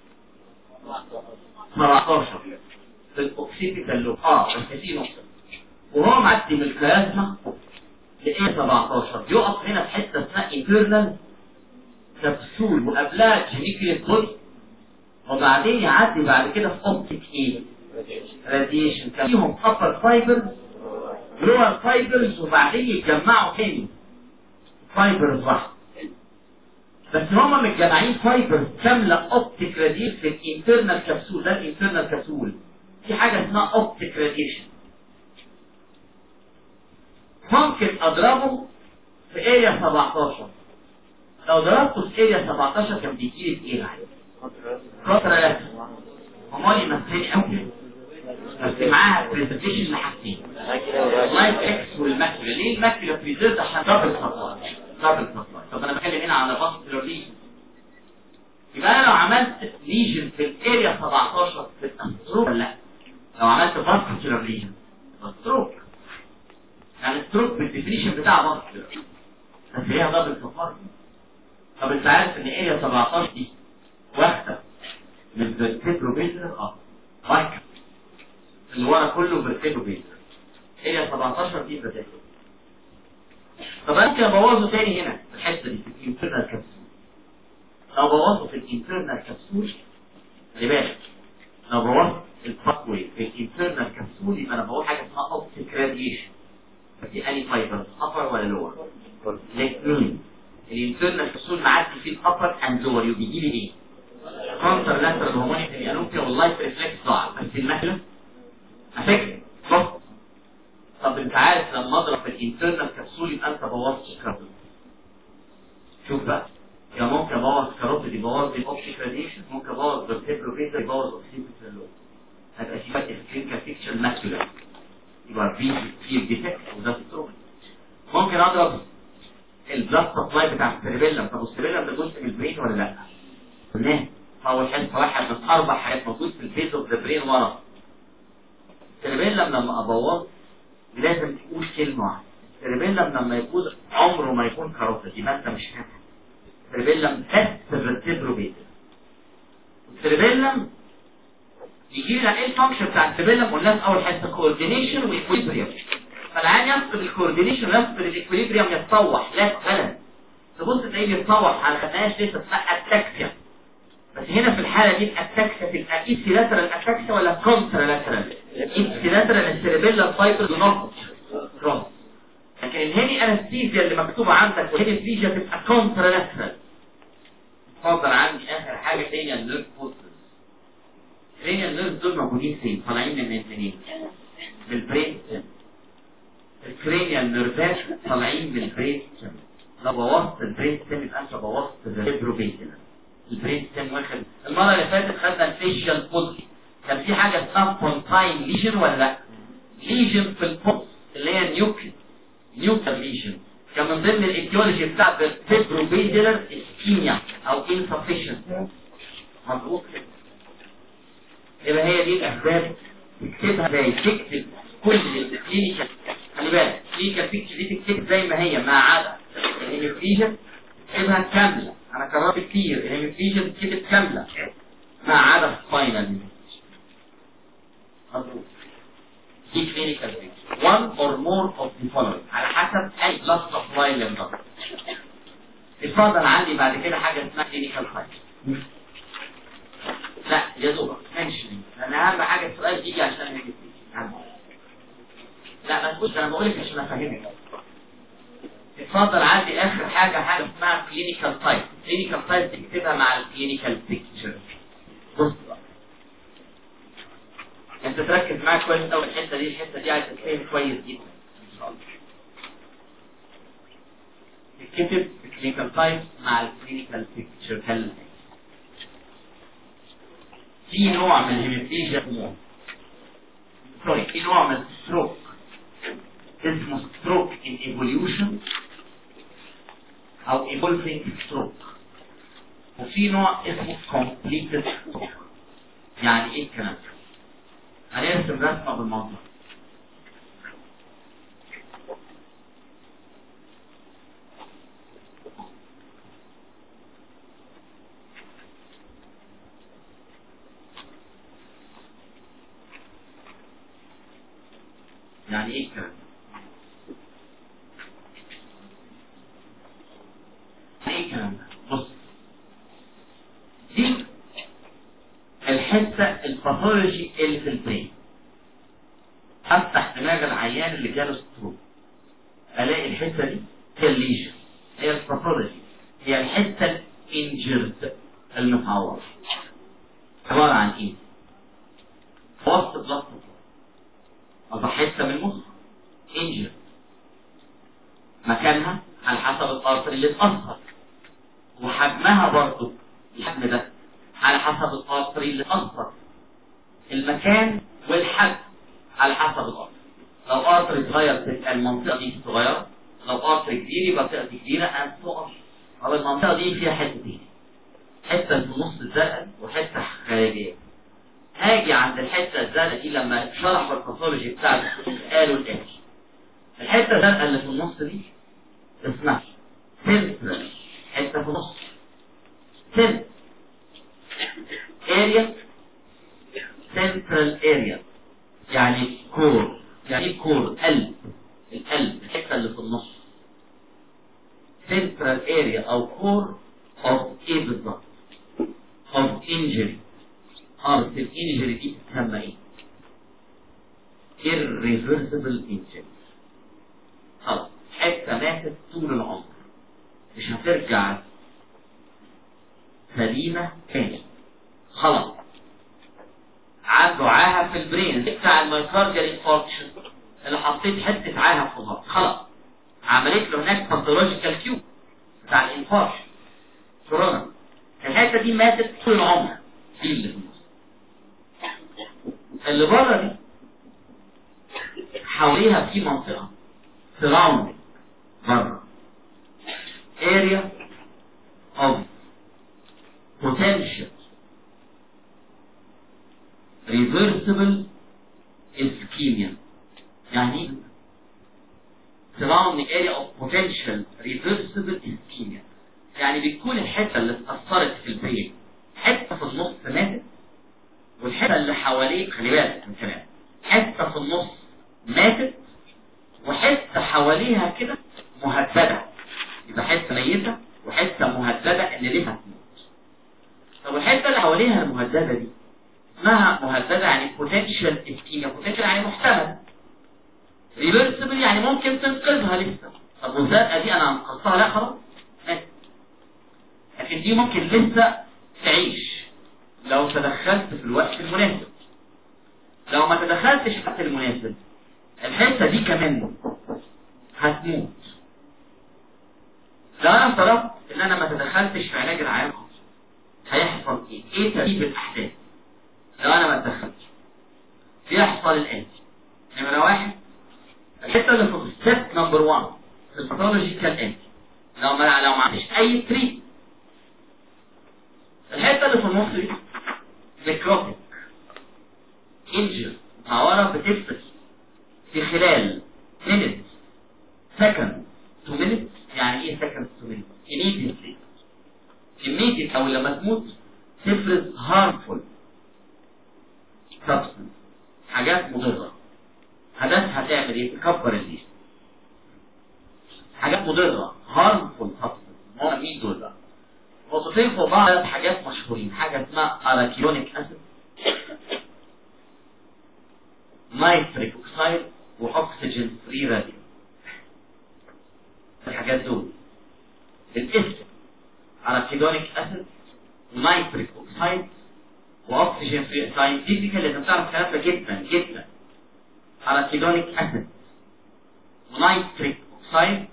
Speaker 1: سبعتاشر في الاوكسيبيتال لوب. اه بس في نقطة وهو معدي من الكيازما لإيه سبعتاشر يقف هنا في حتة اسمها internal كبسول وقبلها جينيكلي بول، وبعدين يعدي بعد كده في اوبتيك ايه؟ راديشن. كان فيهم upper fibers lower fibers وبعدين يتجمعوا تاني فايبرز واحد، بس هما متجمعين فايبرز كاملة اوبتيك راديشن في الانترنال كبسول. ده الانترنال كبسول في حاجة اسمها اوبتيك راديشن. ممكن اضربه في اريا سبعتاشر. لو ضربته في اريا سبعتاشر كان بيجيلي في ايه العين؟ كونترالاترال. امال يمثلني قوي بس معاها بريزرفيشن لحاجتين، لايت اكس والماكيولا. ليه الماكيولا بريزيرد؟ عشان دبل سبلاي. دبل سبلاي. طب انا بتكلم هنا عن فاسكولار ليجن. يبقى انا لو عملت ليجن في الاريا سبعتاشر في الستروك ولا لا؟ لو عملت فاسكولار ليجن ستروك، يعني الستروك بالديفينيشن بتاع فاسكولار بس هي دبل سبلاي. طب انت عارف ان اريا سبعتاشر دي واحده من الفيرتيبرو بيزر؟ اه واحده اللي ورا كله فيرتيبرو بيزر. اريا سبعتاشر دي فيرتيبرو. طب انا ممكن ابوظه تاني هنا في الحته دي في الانترنال كبسول. لو بوظه في الانترنال كبسول خلي بالك، لو بوظت الباثوي في الانترنال كبسول يبقى انا بوظ حاجه اسمها اوبتيك راديشن. دي اني فايبر ابر ولا لور؟ الاثنين. الانترنال كبسول معدي فيه الابر اند لور وبيجي لي ايه؟ كونتر لاترال هومونيك الانوبيا واللايف ريفلكس ضاع، بس الماكله افكت بص. طب انت عارف لما اضرب في الانترنال كبسول يبقى انت بوظت الكابل. شوف بقى، يا ممكن ابوظ كاروتيد يبوظ الاوبتيك راديشن، ممكن ابوظ بالفيبرو بيزا يبوظ اوكسيبيتال لوب. هتبقى في فرق في الكلينيكال بيكتشر ماكيولا، يبقى في في ديفكت وده ستروك. ممكن اضرب البلاد سبلاي بتاع السيربيلم. طب السيربيلم ده جزء من البرين ولا لا؟ قلنا اول حته واحد من اربع حاجات موجود في البيز اوف ذا برين ورا. السيربيلم لما ابوظ لازم تقول كلمه واحده. السيربيلم لما يبوظ عمره ما يكون كاروتيد، يبقى انت مش فاهم. السيربيلم بس الفيرتيبرو بيزا. السيربيلم يجي لنا ايه الفانكشن بتاع السيربيلم؟ قلنا في اول حته كوردينيشن وايكويليبريم. فالعين يفقد الكوردينيشن ويفقد الايكويليبريم يتطوح، لا غلط. تبص تلاقيه بيتطوح على خدناش لسه اسمها اتاكسيا. بس هنا في الحاله دي الاتاكسيا تبقى ايبسيلاترال اتاكسيا ولا كونترالاترال؟ ايبسيلاترال. السيربيلم فايبر دو نوت كروس. لكن الهيمي انستيزيا اللي مكتوبه عندك والهيمي فليجيا تبقى كونترالاترال. اتفضل عندي اخر حاجه حاجه ثانيه النيرف فولسز. الكرينيال نيرف دول موجودين فين؟ طالعين من منين؟ من البرين ستيم. الكرينيال نيرفات طالعين من البرين ستيم. لو بوظت البرين ستيم يبقى انت بوظت الفيبروبيتينال. البرين ستيم واخد. المره اللي فاتت خدنا الفيشيال بولس، كان في حاجه اسمها بونتاين ليجن ولا لا؟ ليجن في البولس اللي هي نيوكلير نيوكلير ليجن، كان من ضمن الايديولوجي بتاع الفيبروبيتينال اسكيميا او انسفيشنت. مظبوط كده. يبقى هي دي الاسباب. تكتبها زي تكتب كل الكلينيكال، خلي بالك الكلينيكال بيكتشر دي تكتب زي ما هي ما عدا الهيموفيجن تكتبها كامله. انا كررت كتير الهيموفيجن تكتب كامله ما عدا الفاينل. مظبوط. دي كلينيكال بيكتشر one or more of the following على حسب اي بلس سبلاي للضغط. اتفضل عندي بعد كده حاجه اسمها كلينيكال سايت. لا يا دوبك منشن، لان اهم حاجه السؤال يجي عشان نجيب لا ما تقولش، انا بقول لك عشان افهمك. اتفضل عندي اخر حاجه حاجه اسمها كلينيكال سايت. كلينيكال سايت تكتبها مع الكلينيكال بيكتشر. بص بقى انت تركز معايا كويس قوي الحته دي، الحته دي عايز تفهم كويس جدا ان شاء الله. تكتب الكلينيكال سايت مع الكلينيكال بيكتشر. كلمه في نوع من الهيموفيجيا سوري في نوع من الستروك اسمه ستروك ان ايفوليوشن او ايفولفينج ستروك، وفي نوع اسمه كومبليتد ستروك. يعني ايه الكلام ده؟ هنرسم رسمه بالمنظر. يعني ايه الكلام ده؟ يعني ايه الكلام ده؟ بص دي الحته الباثولوجي اللي في البرين. افتح دماغ العيان اللي جاله ستروك الاقي الحته دي هي الليجن، هي الباثولوجي، هي الحته الانجرد المتعوره. عباره عن ايه؟ وسط بلس أو حته من المخ انجر مكانها على حسب الارتري اللي اتأثر، وحجمها برضه الحجم ده على حسب الارتري اللي اتأثر. المكان والحجم على حسب الارتري. لو ارتري صغير تبقى المنطقه دي صغيره، لو ارتري كبير يبقى المنطقه دي كبيره ان تقف. او المنطقه دي فيها حتتين، حته في النص الزرقاء وحته خارجيه. هاجي عند الحته الزرقاء دي لما شرحوا الباثولوجي بتاعته قالوا الاتي: الحته الزرقاء اللي في النص دي اسمها سنترال، حته في النص سنترال اريا، سنترال اريا يعني كور. يعني ايه كور؟ قلب، القلب الحته اللي في النص. سنترال اريا او كور اوف ايه بالظبط؟ اوف انجري. ارض الانجري دي بتسمى ايه؟ irreversible injury. خلاص حته ماتت طول العمر مش هترجع سليمه تاني. خلاص عنده عاهه في البرين بتاع المايكارديال انفاركشن اللي حطيت حته عاهه في الظهر، خلاص عملت له هناك باثولوجيكال كيو بتاع الانفاركشن كورونا. الحته دي ماتت طول العمر. دي اللي في النص. اللي بره دي حواليها في منطقه سراوندنج بره area of potential reversible ischemia. يعني surrounding area of potential reversible ischemia يعني بتكون الحته اللي اتاثرت في البرين حته في النص ماتت، والحته اللي حواليه خلي بالك من الكلام، حته في النص ماتت وحته حواليها كده مهدده. يبقى حته ميته وحته مهدده ان لسه هتموت. طب الحته اللي حواليها المهدده دي اسمها مهدده يعني بوتنشال اسكيميا. بوتنشال يعني محتمل، ريفرسبل يعني ممكن تنقذها لسه. طب والزرقاء دي انا انقذتها؟ لا خلاص ماتت. لكن دي ممكن لسه تعيش لو تدخلت في الوقت المناسب. لو ما تدخلتش في الوقت المناسب الحته دي كمان هتموت. لو انا افترضت ان انا ما تدخلتش في علاج العيان هيحصل ايه؟ ايه ترتيب الاحداث؟ لو انا ما اتدخلتش بيحصل الاتي. نمرة واحد، الحته اللي في الستيب نمبر واحد في الباثولوجي كالاتي. لو ما لو ما عملتش اي تريت، الحته اللي في النص دي نيكروتيك انجل معوره بتفرز في خلال minutes seconds to minutes. يعني ايه seconds to minutes؟ immediately immediately او لما تموت تفرز harmful substance، حاجات مضرة. هدفها تعمل ايه؟ تكبر الليست. حاجات مضرة harmful substance. ما مين دول بقى؟ وصفين في بعض ثلاث حاجات مشهورين. حاجة اسمها اراكيونيك اسيد، نيتريك اوكسايد، واكسجين فري راديو. الحاجات دول الاسم اراكيدونيك اسيد ونيتريك اوكسايد واكسجين فري. ساينتيفيكال لازم تعرف الكلام ده جدا جدا. اراكيدونيك اسيد ونيتريك اوكسايد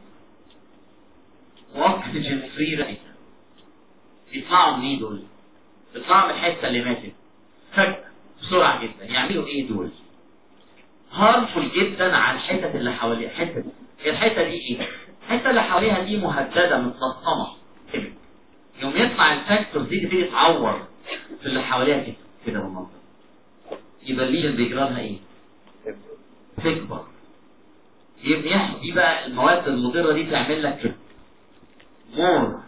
Speaker 1: واكسجين فري راديو يطلعوا منين دول؟ يطلعوا من الحته اللي ماتت فك بسرعه جدا. يعملوا ايه دول؟ هارمفول جدا على الحتت اللي حواليها. حته الحته دي ايه؟ الحته اللي حواليها دي مهدده متلصمه كده. يوم يطلع الفاكتور دي تبتدي تعور في اللي حواليها كده كده بالمنظر. يبقى الليجن بيجرى لها ايه؟ تكبر. يبقى دي بقى المواد المضره دي تعمل لك كده more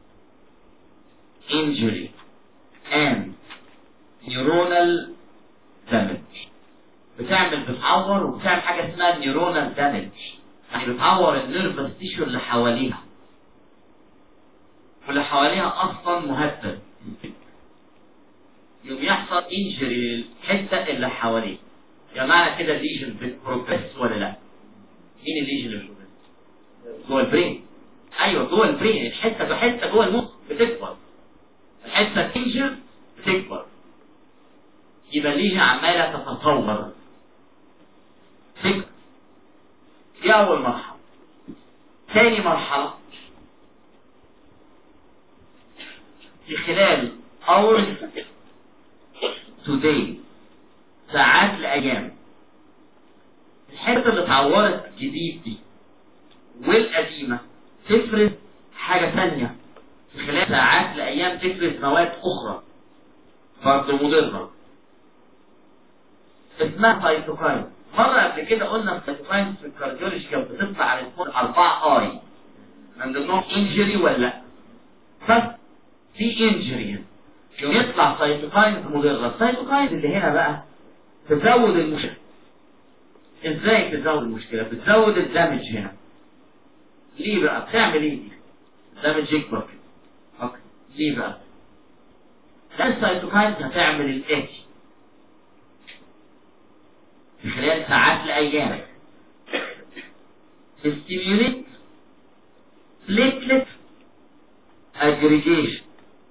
Speaker 1: injury and neuronal damage. بتعمل بتعور وبتعمل حاجه اسمها نيورونال دامج، يعني بتعور النيرفس تيشو اللي حواليها، واللي حواليها اصلا مهدد. يوم يحصل انجري للحته اللي حواليه. يا معنى كده الليجن بتبروجريس ولا لا؟ مين الليجن اللي بتبروجريس؟ جوه البرين. ايوه جوه البرين، الحته بحته جوه المخ بتكبر. الحته تنجر بتكبر. يبقى الليجن عماله تتطور. فكر. دي أول مرحلة. ثاني مرحلة في خلال hours to days، ساعات لأيام، الحتة اللي اتعورت جديد دي والقديمة تفرز حاجة ثانية في خلال ساعات لأيام، تفرز مواد أخرى برضه مضرة اسمها سايتوكاين. مرة قبل كده قلنا السايتوكاين في الكارديولوجي كانت بتطلع على اسمه أربعة اي من ضمنهم انجري ولا لا؟ بس في انجري يوم يطلع سايتوكاين مضرة. السايتوكاين اللي هنا بقى تزود المشكلة. ازاي تزود المشكلة؟ بتزود الدمج هنا. ليه بقى؟ بتعمل ايه دي؟ الدمج يكبر كده. اوكي. ليه بقى؟ لان السايتوكاين هتعمل الاتي في خلال ساعات لأيام. stimulate platelet aggregation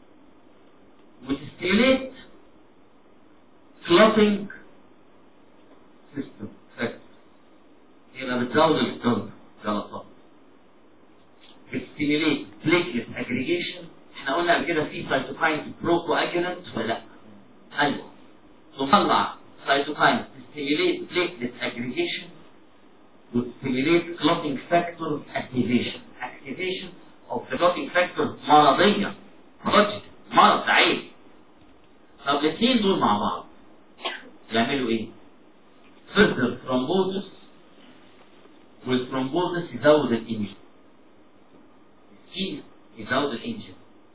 Speaker 1: وتستيميليت clotting system. يبقى بتزود الجلطة جلطات. بتستيميليت platelet aggregation. احنا قلنا قبل كده في سايتوكاين برو كواجولانت ولا لا؟ ايوه. تطلع سايتوكاين stimulate platelet aggregation و stimulate clotting factor activation. activation of the clotting factor مرضية. مرض مرض عيب. طب الاثنين دول مع بعض يعملوا ايه؟ further thrombosis، والثرومبوزس يزود الانجن. السكين يزود الانجن.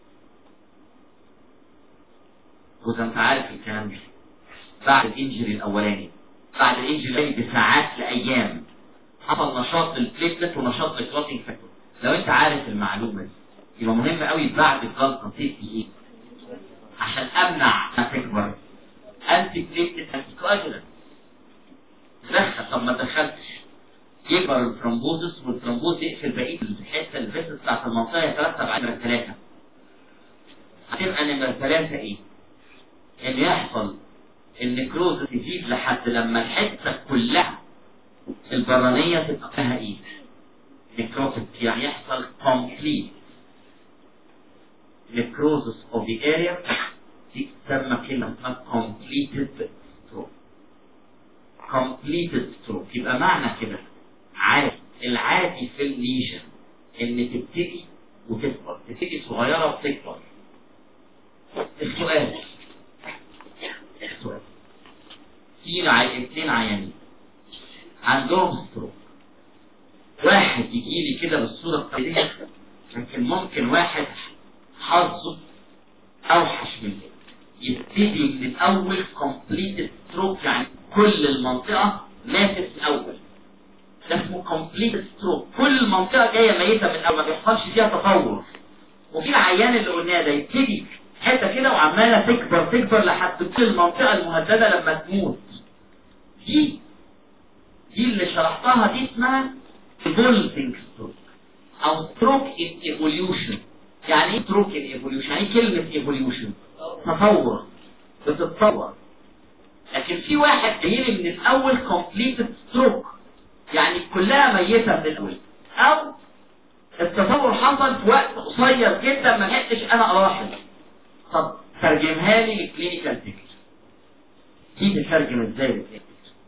Speaker 1: وزي انت عارف الكلام ده بعد الانجري الاولاني، بعد الانجري بساعات لايام حصل نشاط للبليتلت ونشاط للكلوتينج فاكتور. لو انت عارف المعلومه دي يبقى مهم قوي بعد الجلطه تدي ايه عشان امنع ما تكبر. انتي بليتلت انتي كواجولانت. دخل. طب ما دخلتش يكبر الثرومبوزس، والثرومبوز يقفل بقيه الحته الفيسس بتاعت المنطقه يترتب على ثلاثه. هتبقى نمرة ثلاثة ايه؟ ان يحصل النكروز تزيد لحد لما الحتة كلها البرانية تبقى فيها ايه؟ نكروتك، يعني يحصل complete necrosis of the area. دي تسمى كلمة اسمها completed stroke. completed stroke يبقى معنى كده عادي، العادي في الليجن ان تبتدي وتكبر، تبتدي صغيرة وتكبر. السؤال السؤال في عي... اثنين عيانين عندهم ستروك، واحد يجي لي كده بالصورة التقليدية، لكن ممكن واحد حظه اوحش من كده يبتدي من الاول كومبليت ستروك، يعني كل المنطقة ماتت الاول. ده اسمه كومبليت ستروك، كل المنطقة جاية ميتة من الاول، ما بيحصلش فيها تطور. وفي العيان اللي قلناه ده يبتدي حتة كده وعمالة تكبر تكبر لحد كل المنطقة المهددة لما تموت. دي دي اللي شرحتها، دي اسمها evolving stroke او stroke in evolution. يعني ايه stroke in evolution؟ يعني ايه كلمة evolution؟ تطور، بتتطور. لكن في واحد جاي من الاول completed stroke، يعني كلها ميتة من الاول، او التطور حصل في وقت قصير جدا ما لحقتش انا الاحظ. طب ترجمها لي لكلينيكال بيكتشر. دي تترجم ازاي لكلينيكال؟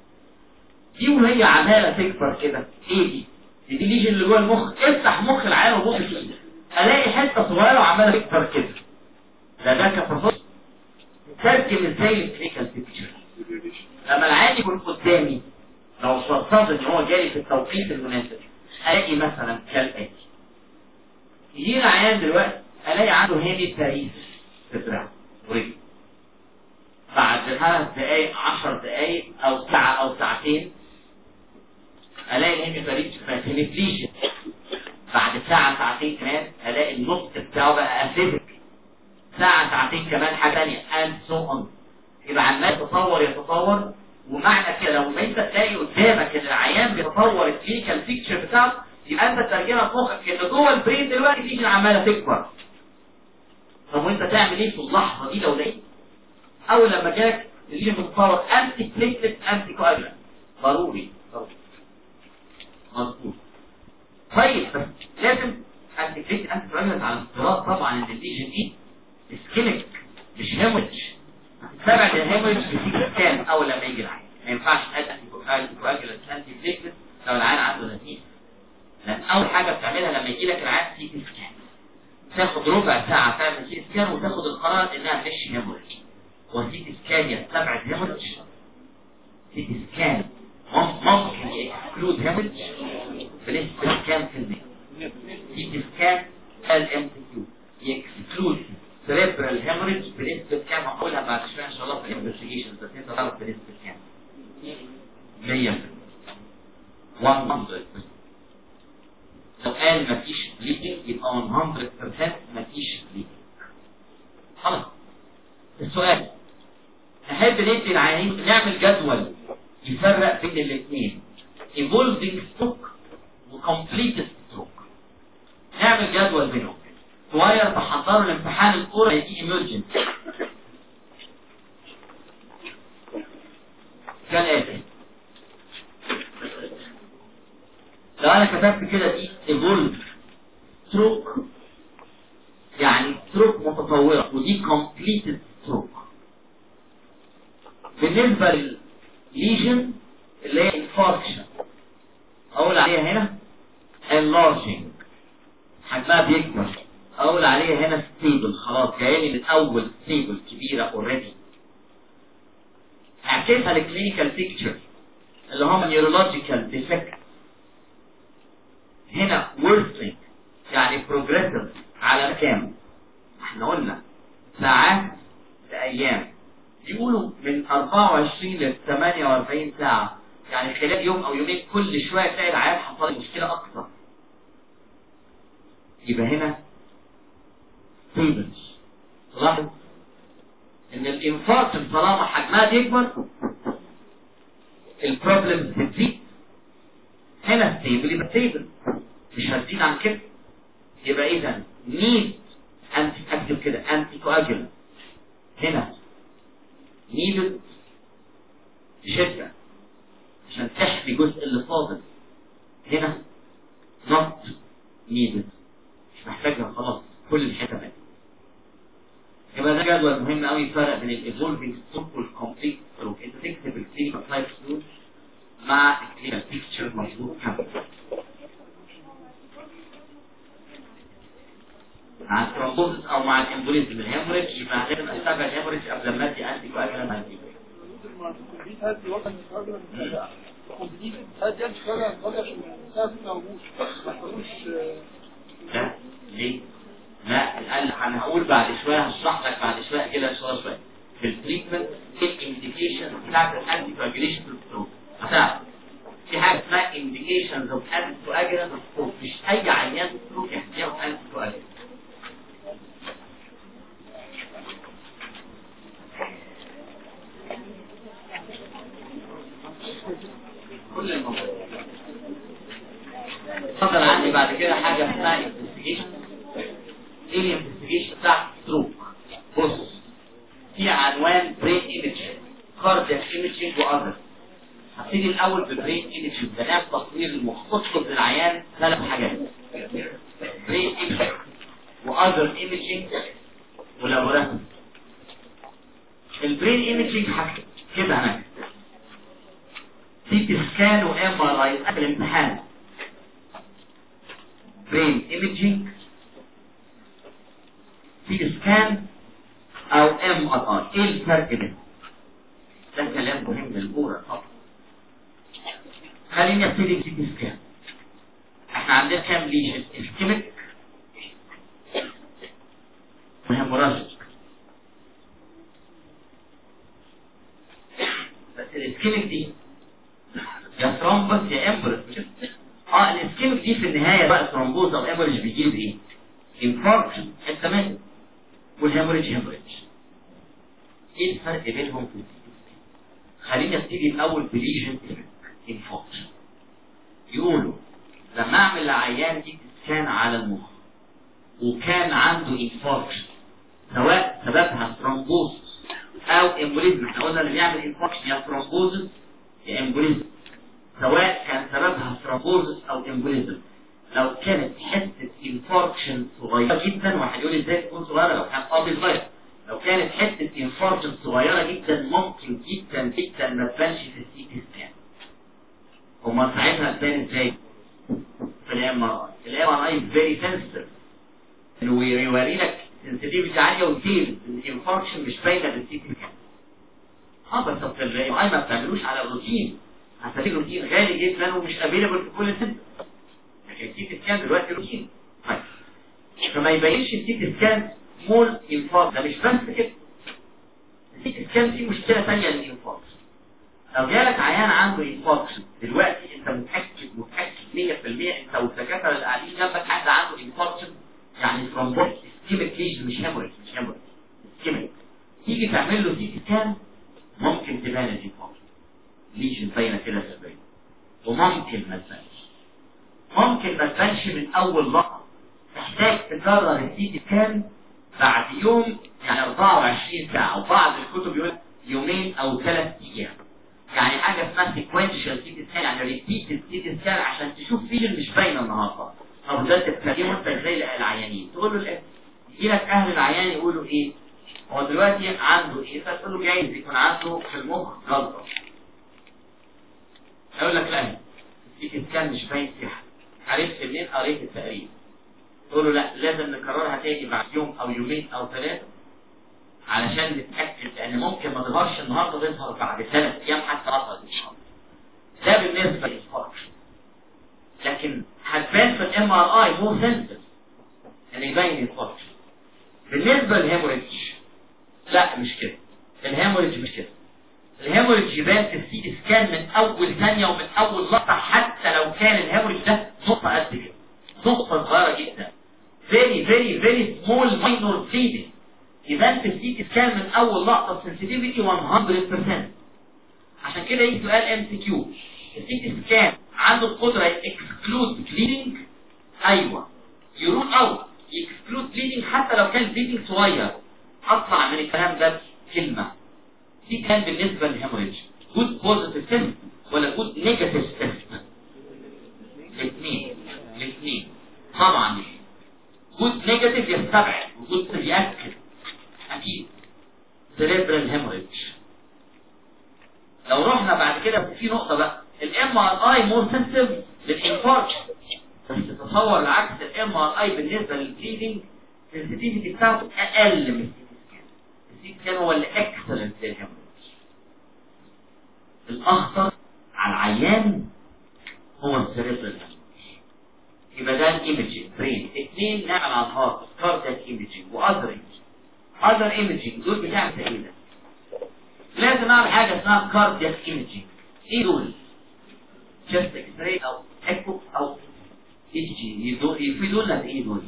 Speaker 1: دي وهي عماله تكبر كده، ايه دي؟ دي الليجن اللي جوه المخ. افتح مخ العيان وبص فيه، الاقي حته صغيره وعماله تكبر كده. ده ده كبروفيسور. تترجم ازاي لكلينيكال بيكتشر؟ لما العيان يكون قدامي، لو شرطت ان هو جالي في التوقيت المناسب، الاقي مثلا كالاتي. يجي العيان دلوقتي الاقي عنده هيمي باريس في دراعه ورجله. بعد خمس دقايق عشر دقايق او ساعة او ساعتين الاقي الهيمي باريس في هيميبليشن. بعد ساعة ساعتين كمان الاقي النص بتاعه بقى اسيدك. ساعة ساعتين كمان حاجة ثانية and so on. يبقى عمال يتطور يتطور. ومعنى كده لو انت تلاقي قدامك ان العيان بيتطور الكلينيكال بيكتشر بتاعته، يبقى انت ترجمها في مخك ان جوه البرين دلوقتي تيجي عماله تكبر. طب وانت تعمل ايه في اللحظه دي لو لقيت اول لما جاك اللي بتتطور انتي بليتلت انتي كواجولانت؟ ضروري ضروري مظبوط. طيب بس لازم انتي بليتلت انتي كواجولانت على افتراض طبعا ان الليجن دي اسكيميك مش هيموريدج. تابع الهيموريدج في سي سكان اول لما يجي العين. ما ينفعش تقل انتي كواجولانت انتي بليتلت لو العين عنده نتيجه. لان اول حاجه بتعملها لما يجي لك العين سي سكان، تاخد ربع ساعه تعمل سي سكان وتاخد القرار انها مش هيموريدج. وسيتي سكان يستبعد هيموريدج. سيتي سكان ممكن يكسكلود هيموريدج بنسبه كام في المية؟ سيتي سكان الام سي كيو يكسكلود سيريبرال هيموريدج بنسبه كام؟ هقولها بعد شويه ان شاء الله في الانفستيجيشن، بس انت تعرف بنسبه كام؟ مية في المية. مية في المية. لو قال مفيش بليدنج يبقى مية في المية مفيش بليدنج. خلاص. السؤال، نحب ندي العيانين نعمل جدول يفرق بين الاثنين evolving stroke و complete stroke. نعمل جدول بينهم. شوية تحضروا الامتحان الأورال دي emergency. كالآتي. لو أنا كتبت كده دي evolving stroke يعني stroke متطورة، ودي complete stroke. بالنسبة للليجن اللي هي انفاركشن اقول عليها هنا enlarging حجمها بيكبر، اقول عليها هنا stable خلاص جايلي من اول stable كبيرة already. اعكسها للكلينيكال بيكتشر اللي هم neurological defect. هنا worsening يعني progressive على كام؟ احنا قلنا ساعات لأيام، يقولوا من أربعة وعشرين ل ثمانية وأربعين ساعة، يعني خلال يوم أو يومين كل شوية تلاقي العيان حصل مشكلة أكثر. يبقى هنا ستيبل. لاحظ إن الإنفاركت طالما حجمها يكبر البروبلم بتزيد. هنا ستيبل يبقى ستيبل مش هتزيد عن كده. يبقى إذا need انتي اكتب كده انتي كواجولانت. هنا نيدد بشده عشان تحمي الجزء اللي فاضل. هنا نوت نيدد، مش محتاجها خلاص، كل الحته ماتت. يبقى ده جدول مهم قوي يفرق بين الايفولفينج ستروك والكومبليت ستروك. انت تكتب الكلينيكال لايف ستروك مع الكلينيكال بيكتشر مظبوط كامل. مع الترومبوزس او مع الامبوليزم الهيموريج يبقى لازم استبعد الهيموريج قبل ما ادي انتي كواجولانت انتي لا ليه؟ لا الان انا هقول بعد شويه، هشرح لك بعد شويه كده شويه شويه في التريتمنت ايه الانديكيشن بتاعت الانتي كواجوليشن في الستروك. هتعرف في حاجه اسمها انديكيشنز اوف انتي كواجولانت في الستروك، مش اي عيان ستروك يحتاج انتي كواجولانت. كل الموضوع اتفضل. عندي بعد كده حاجه اسمها انفستيجيشن. ايه الانفستيجيشن بتاع ستروك؟ بص، في عنوان برين ايميجنج، كاردياك ايميجنج واذر. هبتدي الاول ببرين ايميجنج، بنام تصوير المخ. تطلب للعيان ثلاث حاجات: برين ايميجنج واذر ايميجنج ولابوراتوري. البرين ايميجنج حاجه كده هناك سي تي سكان وام ار اي قبل الامتحان. برين ايميجنج سي تي سكان او ام ار اي، ايه الفرق بينهم؟ ده كلام مهم للكوره طبعا. خليني ابتدي بسي تي سكان. احنا عندنا كام ليجن؟ اسكيميك وهيموراجيك. بس الاسكيميك دي يا ثرومبس يا امبوليس. اه الاسكيميك دي في النهايه بقى ثرومبوز او امبوليس بيجيب ايه؟ انفاركشن حته ماتت. والهيموريج هيموريج. ايه الفرق بينهم في السكيميك؟ خليني ابتدي الاول بليجن انفاركشن. يقولوا لما اعمل لعيان دي سكان على المخ وكان عنده انفاركشن سواء سببها ثرومبوز او امبوليزم، احنا قلنا اللي بيعمل انفاركشن يا ثرومبوز يا امبوليزم، سواء كان سببها ثرومبوز او امبوليزم. لو كانت حته انفاركشن صغيره جدا، واحد يقول ازاي تكون صغيره؟ لو كان قابل فيروس. لو كانت حته انفاركشن صغيره جدا ممكن جدا جدا ما تبانش في السي تي سكان. هما ساعتها تبان ازاي؟ في الام ار اي. الام ار اي فيري سنسيتيف، انه يوري لك سنسيتيفيتي عاليه ويطير الانفاركشن مش باينه في السي تي سكان. اه بس في الام ار اي ما بتعملوش على الروتين، عشان الروتين غالي جدا ومش افيلبل في كل سنه. لكن السي تي سكان دلوقتي روتين. طيب فما يبينش السي تي سكان مول انفاركشن. ده مش بس كده، السي تي سكان فيه مشكله ثانيه للانفاركشن. لو جالك عيان عنده انفاركشن دلوقتي انت متاكد متاكد مية في المية انت والدكاتره اللي قاعدين جنبك حد عنده انفاركشن، يعني ثرومبوز اسكيميك ليجن مش هيموريج مش هيموريج اسكيميك، تيجي تعمل له سي تي سكان ممكن تبان الانفاركشن ليجن باينه كده في البين، وممكن ما تبانش. ممكن ما تبانش من اول لحظه، تحتاج تكرر السي تي سكان بعد يوم يعني أربعة وعشرين ساعه، وبعض الكتب يقول يومين او ثلاث ايام. يعني حاجه اسمها سيكوينشال سي تي سكان، يعني ريبيت السي تي سكان عشان تشوف ليجن مش باينه النهارده. طب ده تتكلم وانت ازاي العيانين؟ تقول له الاسم، يجي لك اهل العيان يقولوا ايه؟ هو دلوقتي عنده ايه؟ فتقول له جايز يكون عنده في المخ جلطه. هيقول لك لا السي تي سكان مش باين فيها. عرفت منين؟ قريت التقرير. تقول له لا لازم نكررها تاني بعد يوم او يومين او ثلاثه علشان نتاكد، لان ممكن ما تظهرش النهارده تظهر بعد ثلاث ايام حتى اطول ان شاء الله. ده بالنسبه للانفاركشن. لكن هتبان في الام ار اي مو سنسيتيف ان يبين انفاركشن. بالنسبه للهيموريدج لا مش كده، الهيموريدج مش كده. الهيموريدج يبان في السي تي سكان من اول ثانيه ومن اول لقطه، حتى لو كان الهيموريدج ده نقطه قد كده، نقطه صغيره جدا، very very very small minor bleeding، يبان في السي تي سكان من اول لقطه سنسيتيفيتي مية بالمية. عشان كده يجي سؤال ام سي كيو، السي تي سكان عنده القدره اكسكلود بليدنج؟ ايوه. يرول اوت يكسكلود بليدنج حتى لو كان بليدنج صغير. اطلع من الكلام ده كلمه دي كان بالنسبه للهيموريدج جود بوزيتيف تيست ولا جود نيجاتيف تيست؟ الاثنين الاثنين طبعا. جود نيجاتيف يستبعد وجود يأكد اكيد سيريبرال هيموريدج. لو رحنا بعد كده في نقطه بقى الام ار اي مور سنسيف للانفاركشن، بس تصور العكس الام ار اي بالنسبه للبليدنج السنسيتيفيتي بتاعته اقل من السي سكان. السي سكان هو اللي اكسلنت للهيموريدج. الاخطر على العيان هو السيريبرال هيموريدج. يبقى ده الايمجنج برين. اثنين نعمل على الهارت كاردياك ايمجنج واذر ايمجنج. اذر ايمجنج دول بتاعت ايه ده؟ لازم اعمل حاجه اسمها كاردياك ايمجنج. ايه دول؟ جست اكس راي او ايكو او اي جي. في دول ولا ايه دول؟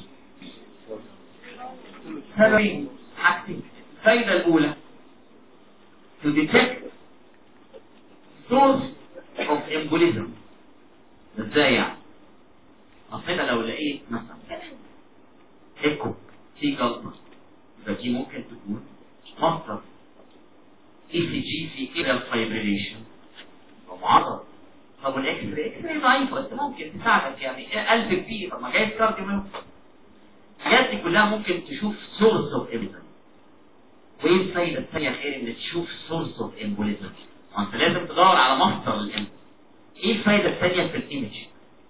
Speaker 1: سببين حاجتين. الفايده الاولى to detect source of embolism. ازاي يعني؟ اصل لو لقيت مثلا ايكو في جلطه يبقى دي ممكن تكون مصدر اي سي جي في ايرال فايبريليشن ومعرض. طب والاكس راي اكس راي ضعيف بس ممكن تساعدك يعني قلب كبير. طب ما جايز كارديو منهم. الحاجات دي كلها ممكن تشوف سورس اوف امبوليزم. وايه الفايده الثانيه غير ان تشوف سورس اوف امبوليزم؟ انت لازم تدور على مصدر الامبوليزم. ايه الفايده الثانيه في الايمج؟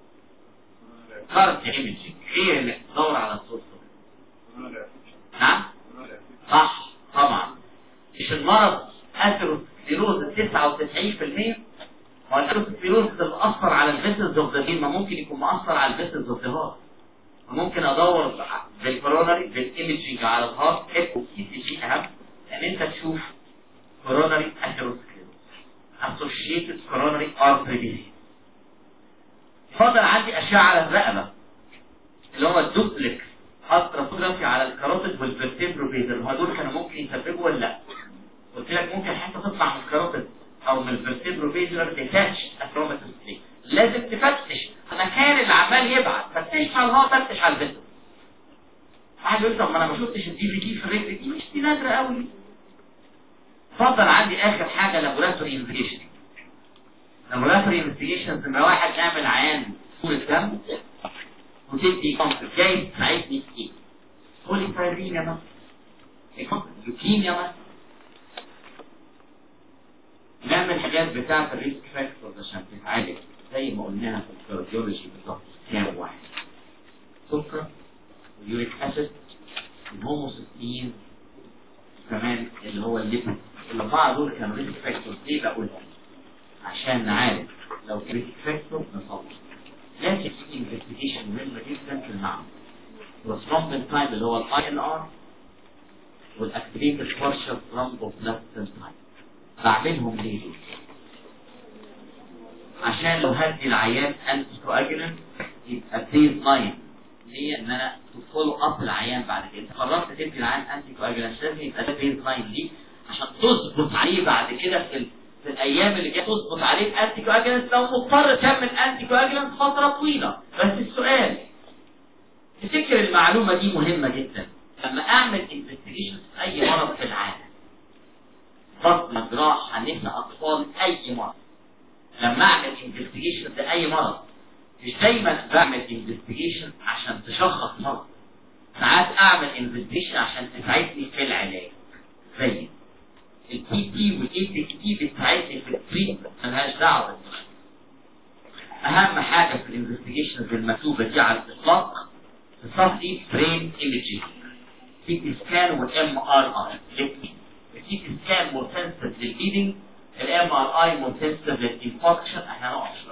Speaker 1: كارت ايمجنج. ايه اللي تدور على السورس؟ نعم صح طبعا. مش المرض اثيروسكليروز تسعة وتسعين بالمية؟ هو الاثيروسكليروز اللي مأثر على الفيسلز اوف ذا برين ما ممكن يكون مأثر على الفيسلز اوف ذا هارت. ممكن ادور بالكوروناري بالايمجنج على الهارت ايكو سي سي جي اهم ان انت تشوف كوروناري اثيروسكليروز اسوشيتد كوروناري ارتري ديزيز. فضل عندي اشعه على الرقبه اللي هو الدوبلكس التراسونوجرافي على الكاروتيد والفيرتيبروبيزل. هو دول كانوا ممكن يسببوا ولا لا؟ قلت لك ممكن حته تطلع من الكاروتيد او من الفيرتيبروبيزل ديتاتش اتروماتوس. لازم تفتش المكان اللي عمال يبعت. فتش على الهارت فتش على الفيسل. واحد يقول طب ما انا ما شفتش الدي في دي في الرجل دي. مش دي نادره قوي. فضل عندي اخر حاجه لابوراتوري انفستيجيشن. لابوراتوري انفستيجيشن نمره واحد نعمل عيان صوره دم وتدي كونسل جاي تساعدني في ايه؟ قولي فايرينيا مثلا لوكيميا مثلا. نعمل حاجات بتاعه الريسك فاكتورز عشان تتعالج زي ما قلناها في الكارديولوجي بالظبط. كام واحد؟ سكر واليوريك اسيد والهوموسيستين كمان اللي هو الليبيد. الاربعه دول كانوا ريسك فاكتورز. ليه بقولهم؟ عشان نعالج. لو كان ريسك فاكتور نصور. لكن في انفستيجيشن مهمه جدا في المعمل. والثرومبين تايب اللي هو الاي ان ار والاكتيفيتد بارشال ثرومبوبلاستين تايب. بعملهم ليه؟ عشان لو هدي العيان انتي كواجولانت يبقى بيز لاين ليه ان انا تفولو اب العيان بعد كده. قررت تدي العيان انتي كواجولانت لازم يبقى ده بيز لاين ليه عشان تظبط عليه بعد كده في في الايام اللي جايه تظبط عليه انتي كواجولانت لو مضطر تكمل انتي كواجولانت فتره طويله. بس السؤال تفتكر المعلومه دي مهمه جدا لما اعمل انفستيجيشن في اي مرض في العالم، بطن جراحه نساء اطفال اي مرض. لما اعمل انفستيجيشن في اي مرض مش دايما بعمل انفستيجيشن عشان تشخص مرض. ساعات اعمل انفستيجيشن عشان تساعدني في العلاج. زي البي تي والاي تي تي بتساعدني في التريتمنت مالهاش دعوه. اهم حاجه في الانفستيجيشنز المكتوبه دي على الاطلاق في الصف دي برين ايمجنج، سي تي سكان والام ار اي. الاثنين السي تي سكان مرتبط بالبليدنج، الام ار اي مرتبط بالانفكشن. احنا هنقف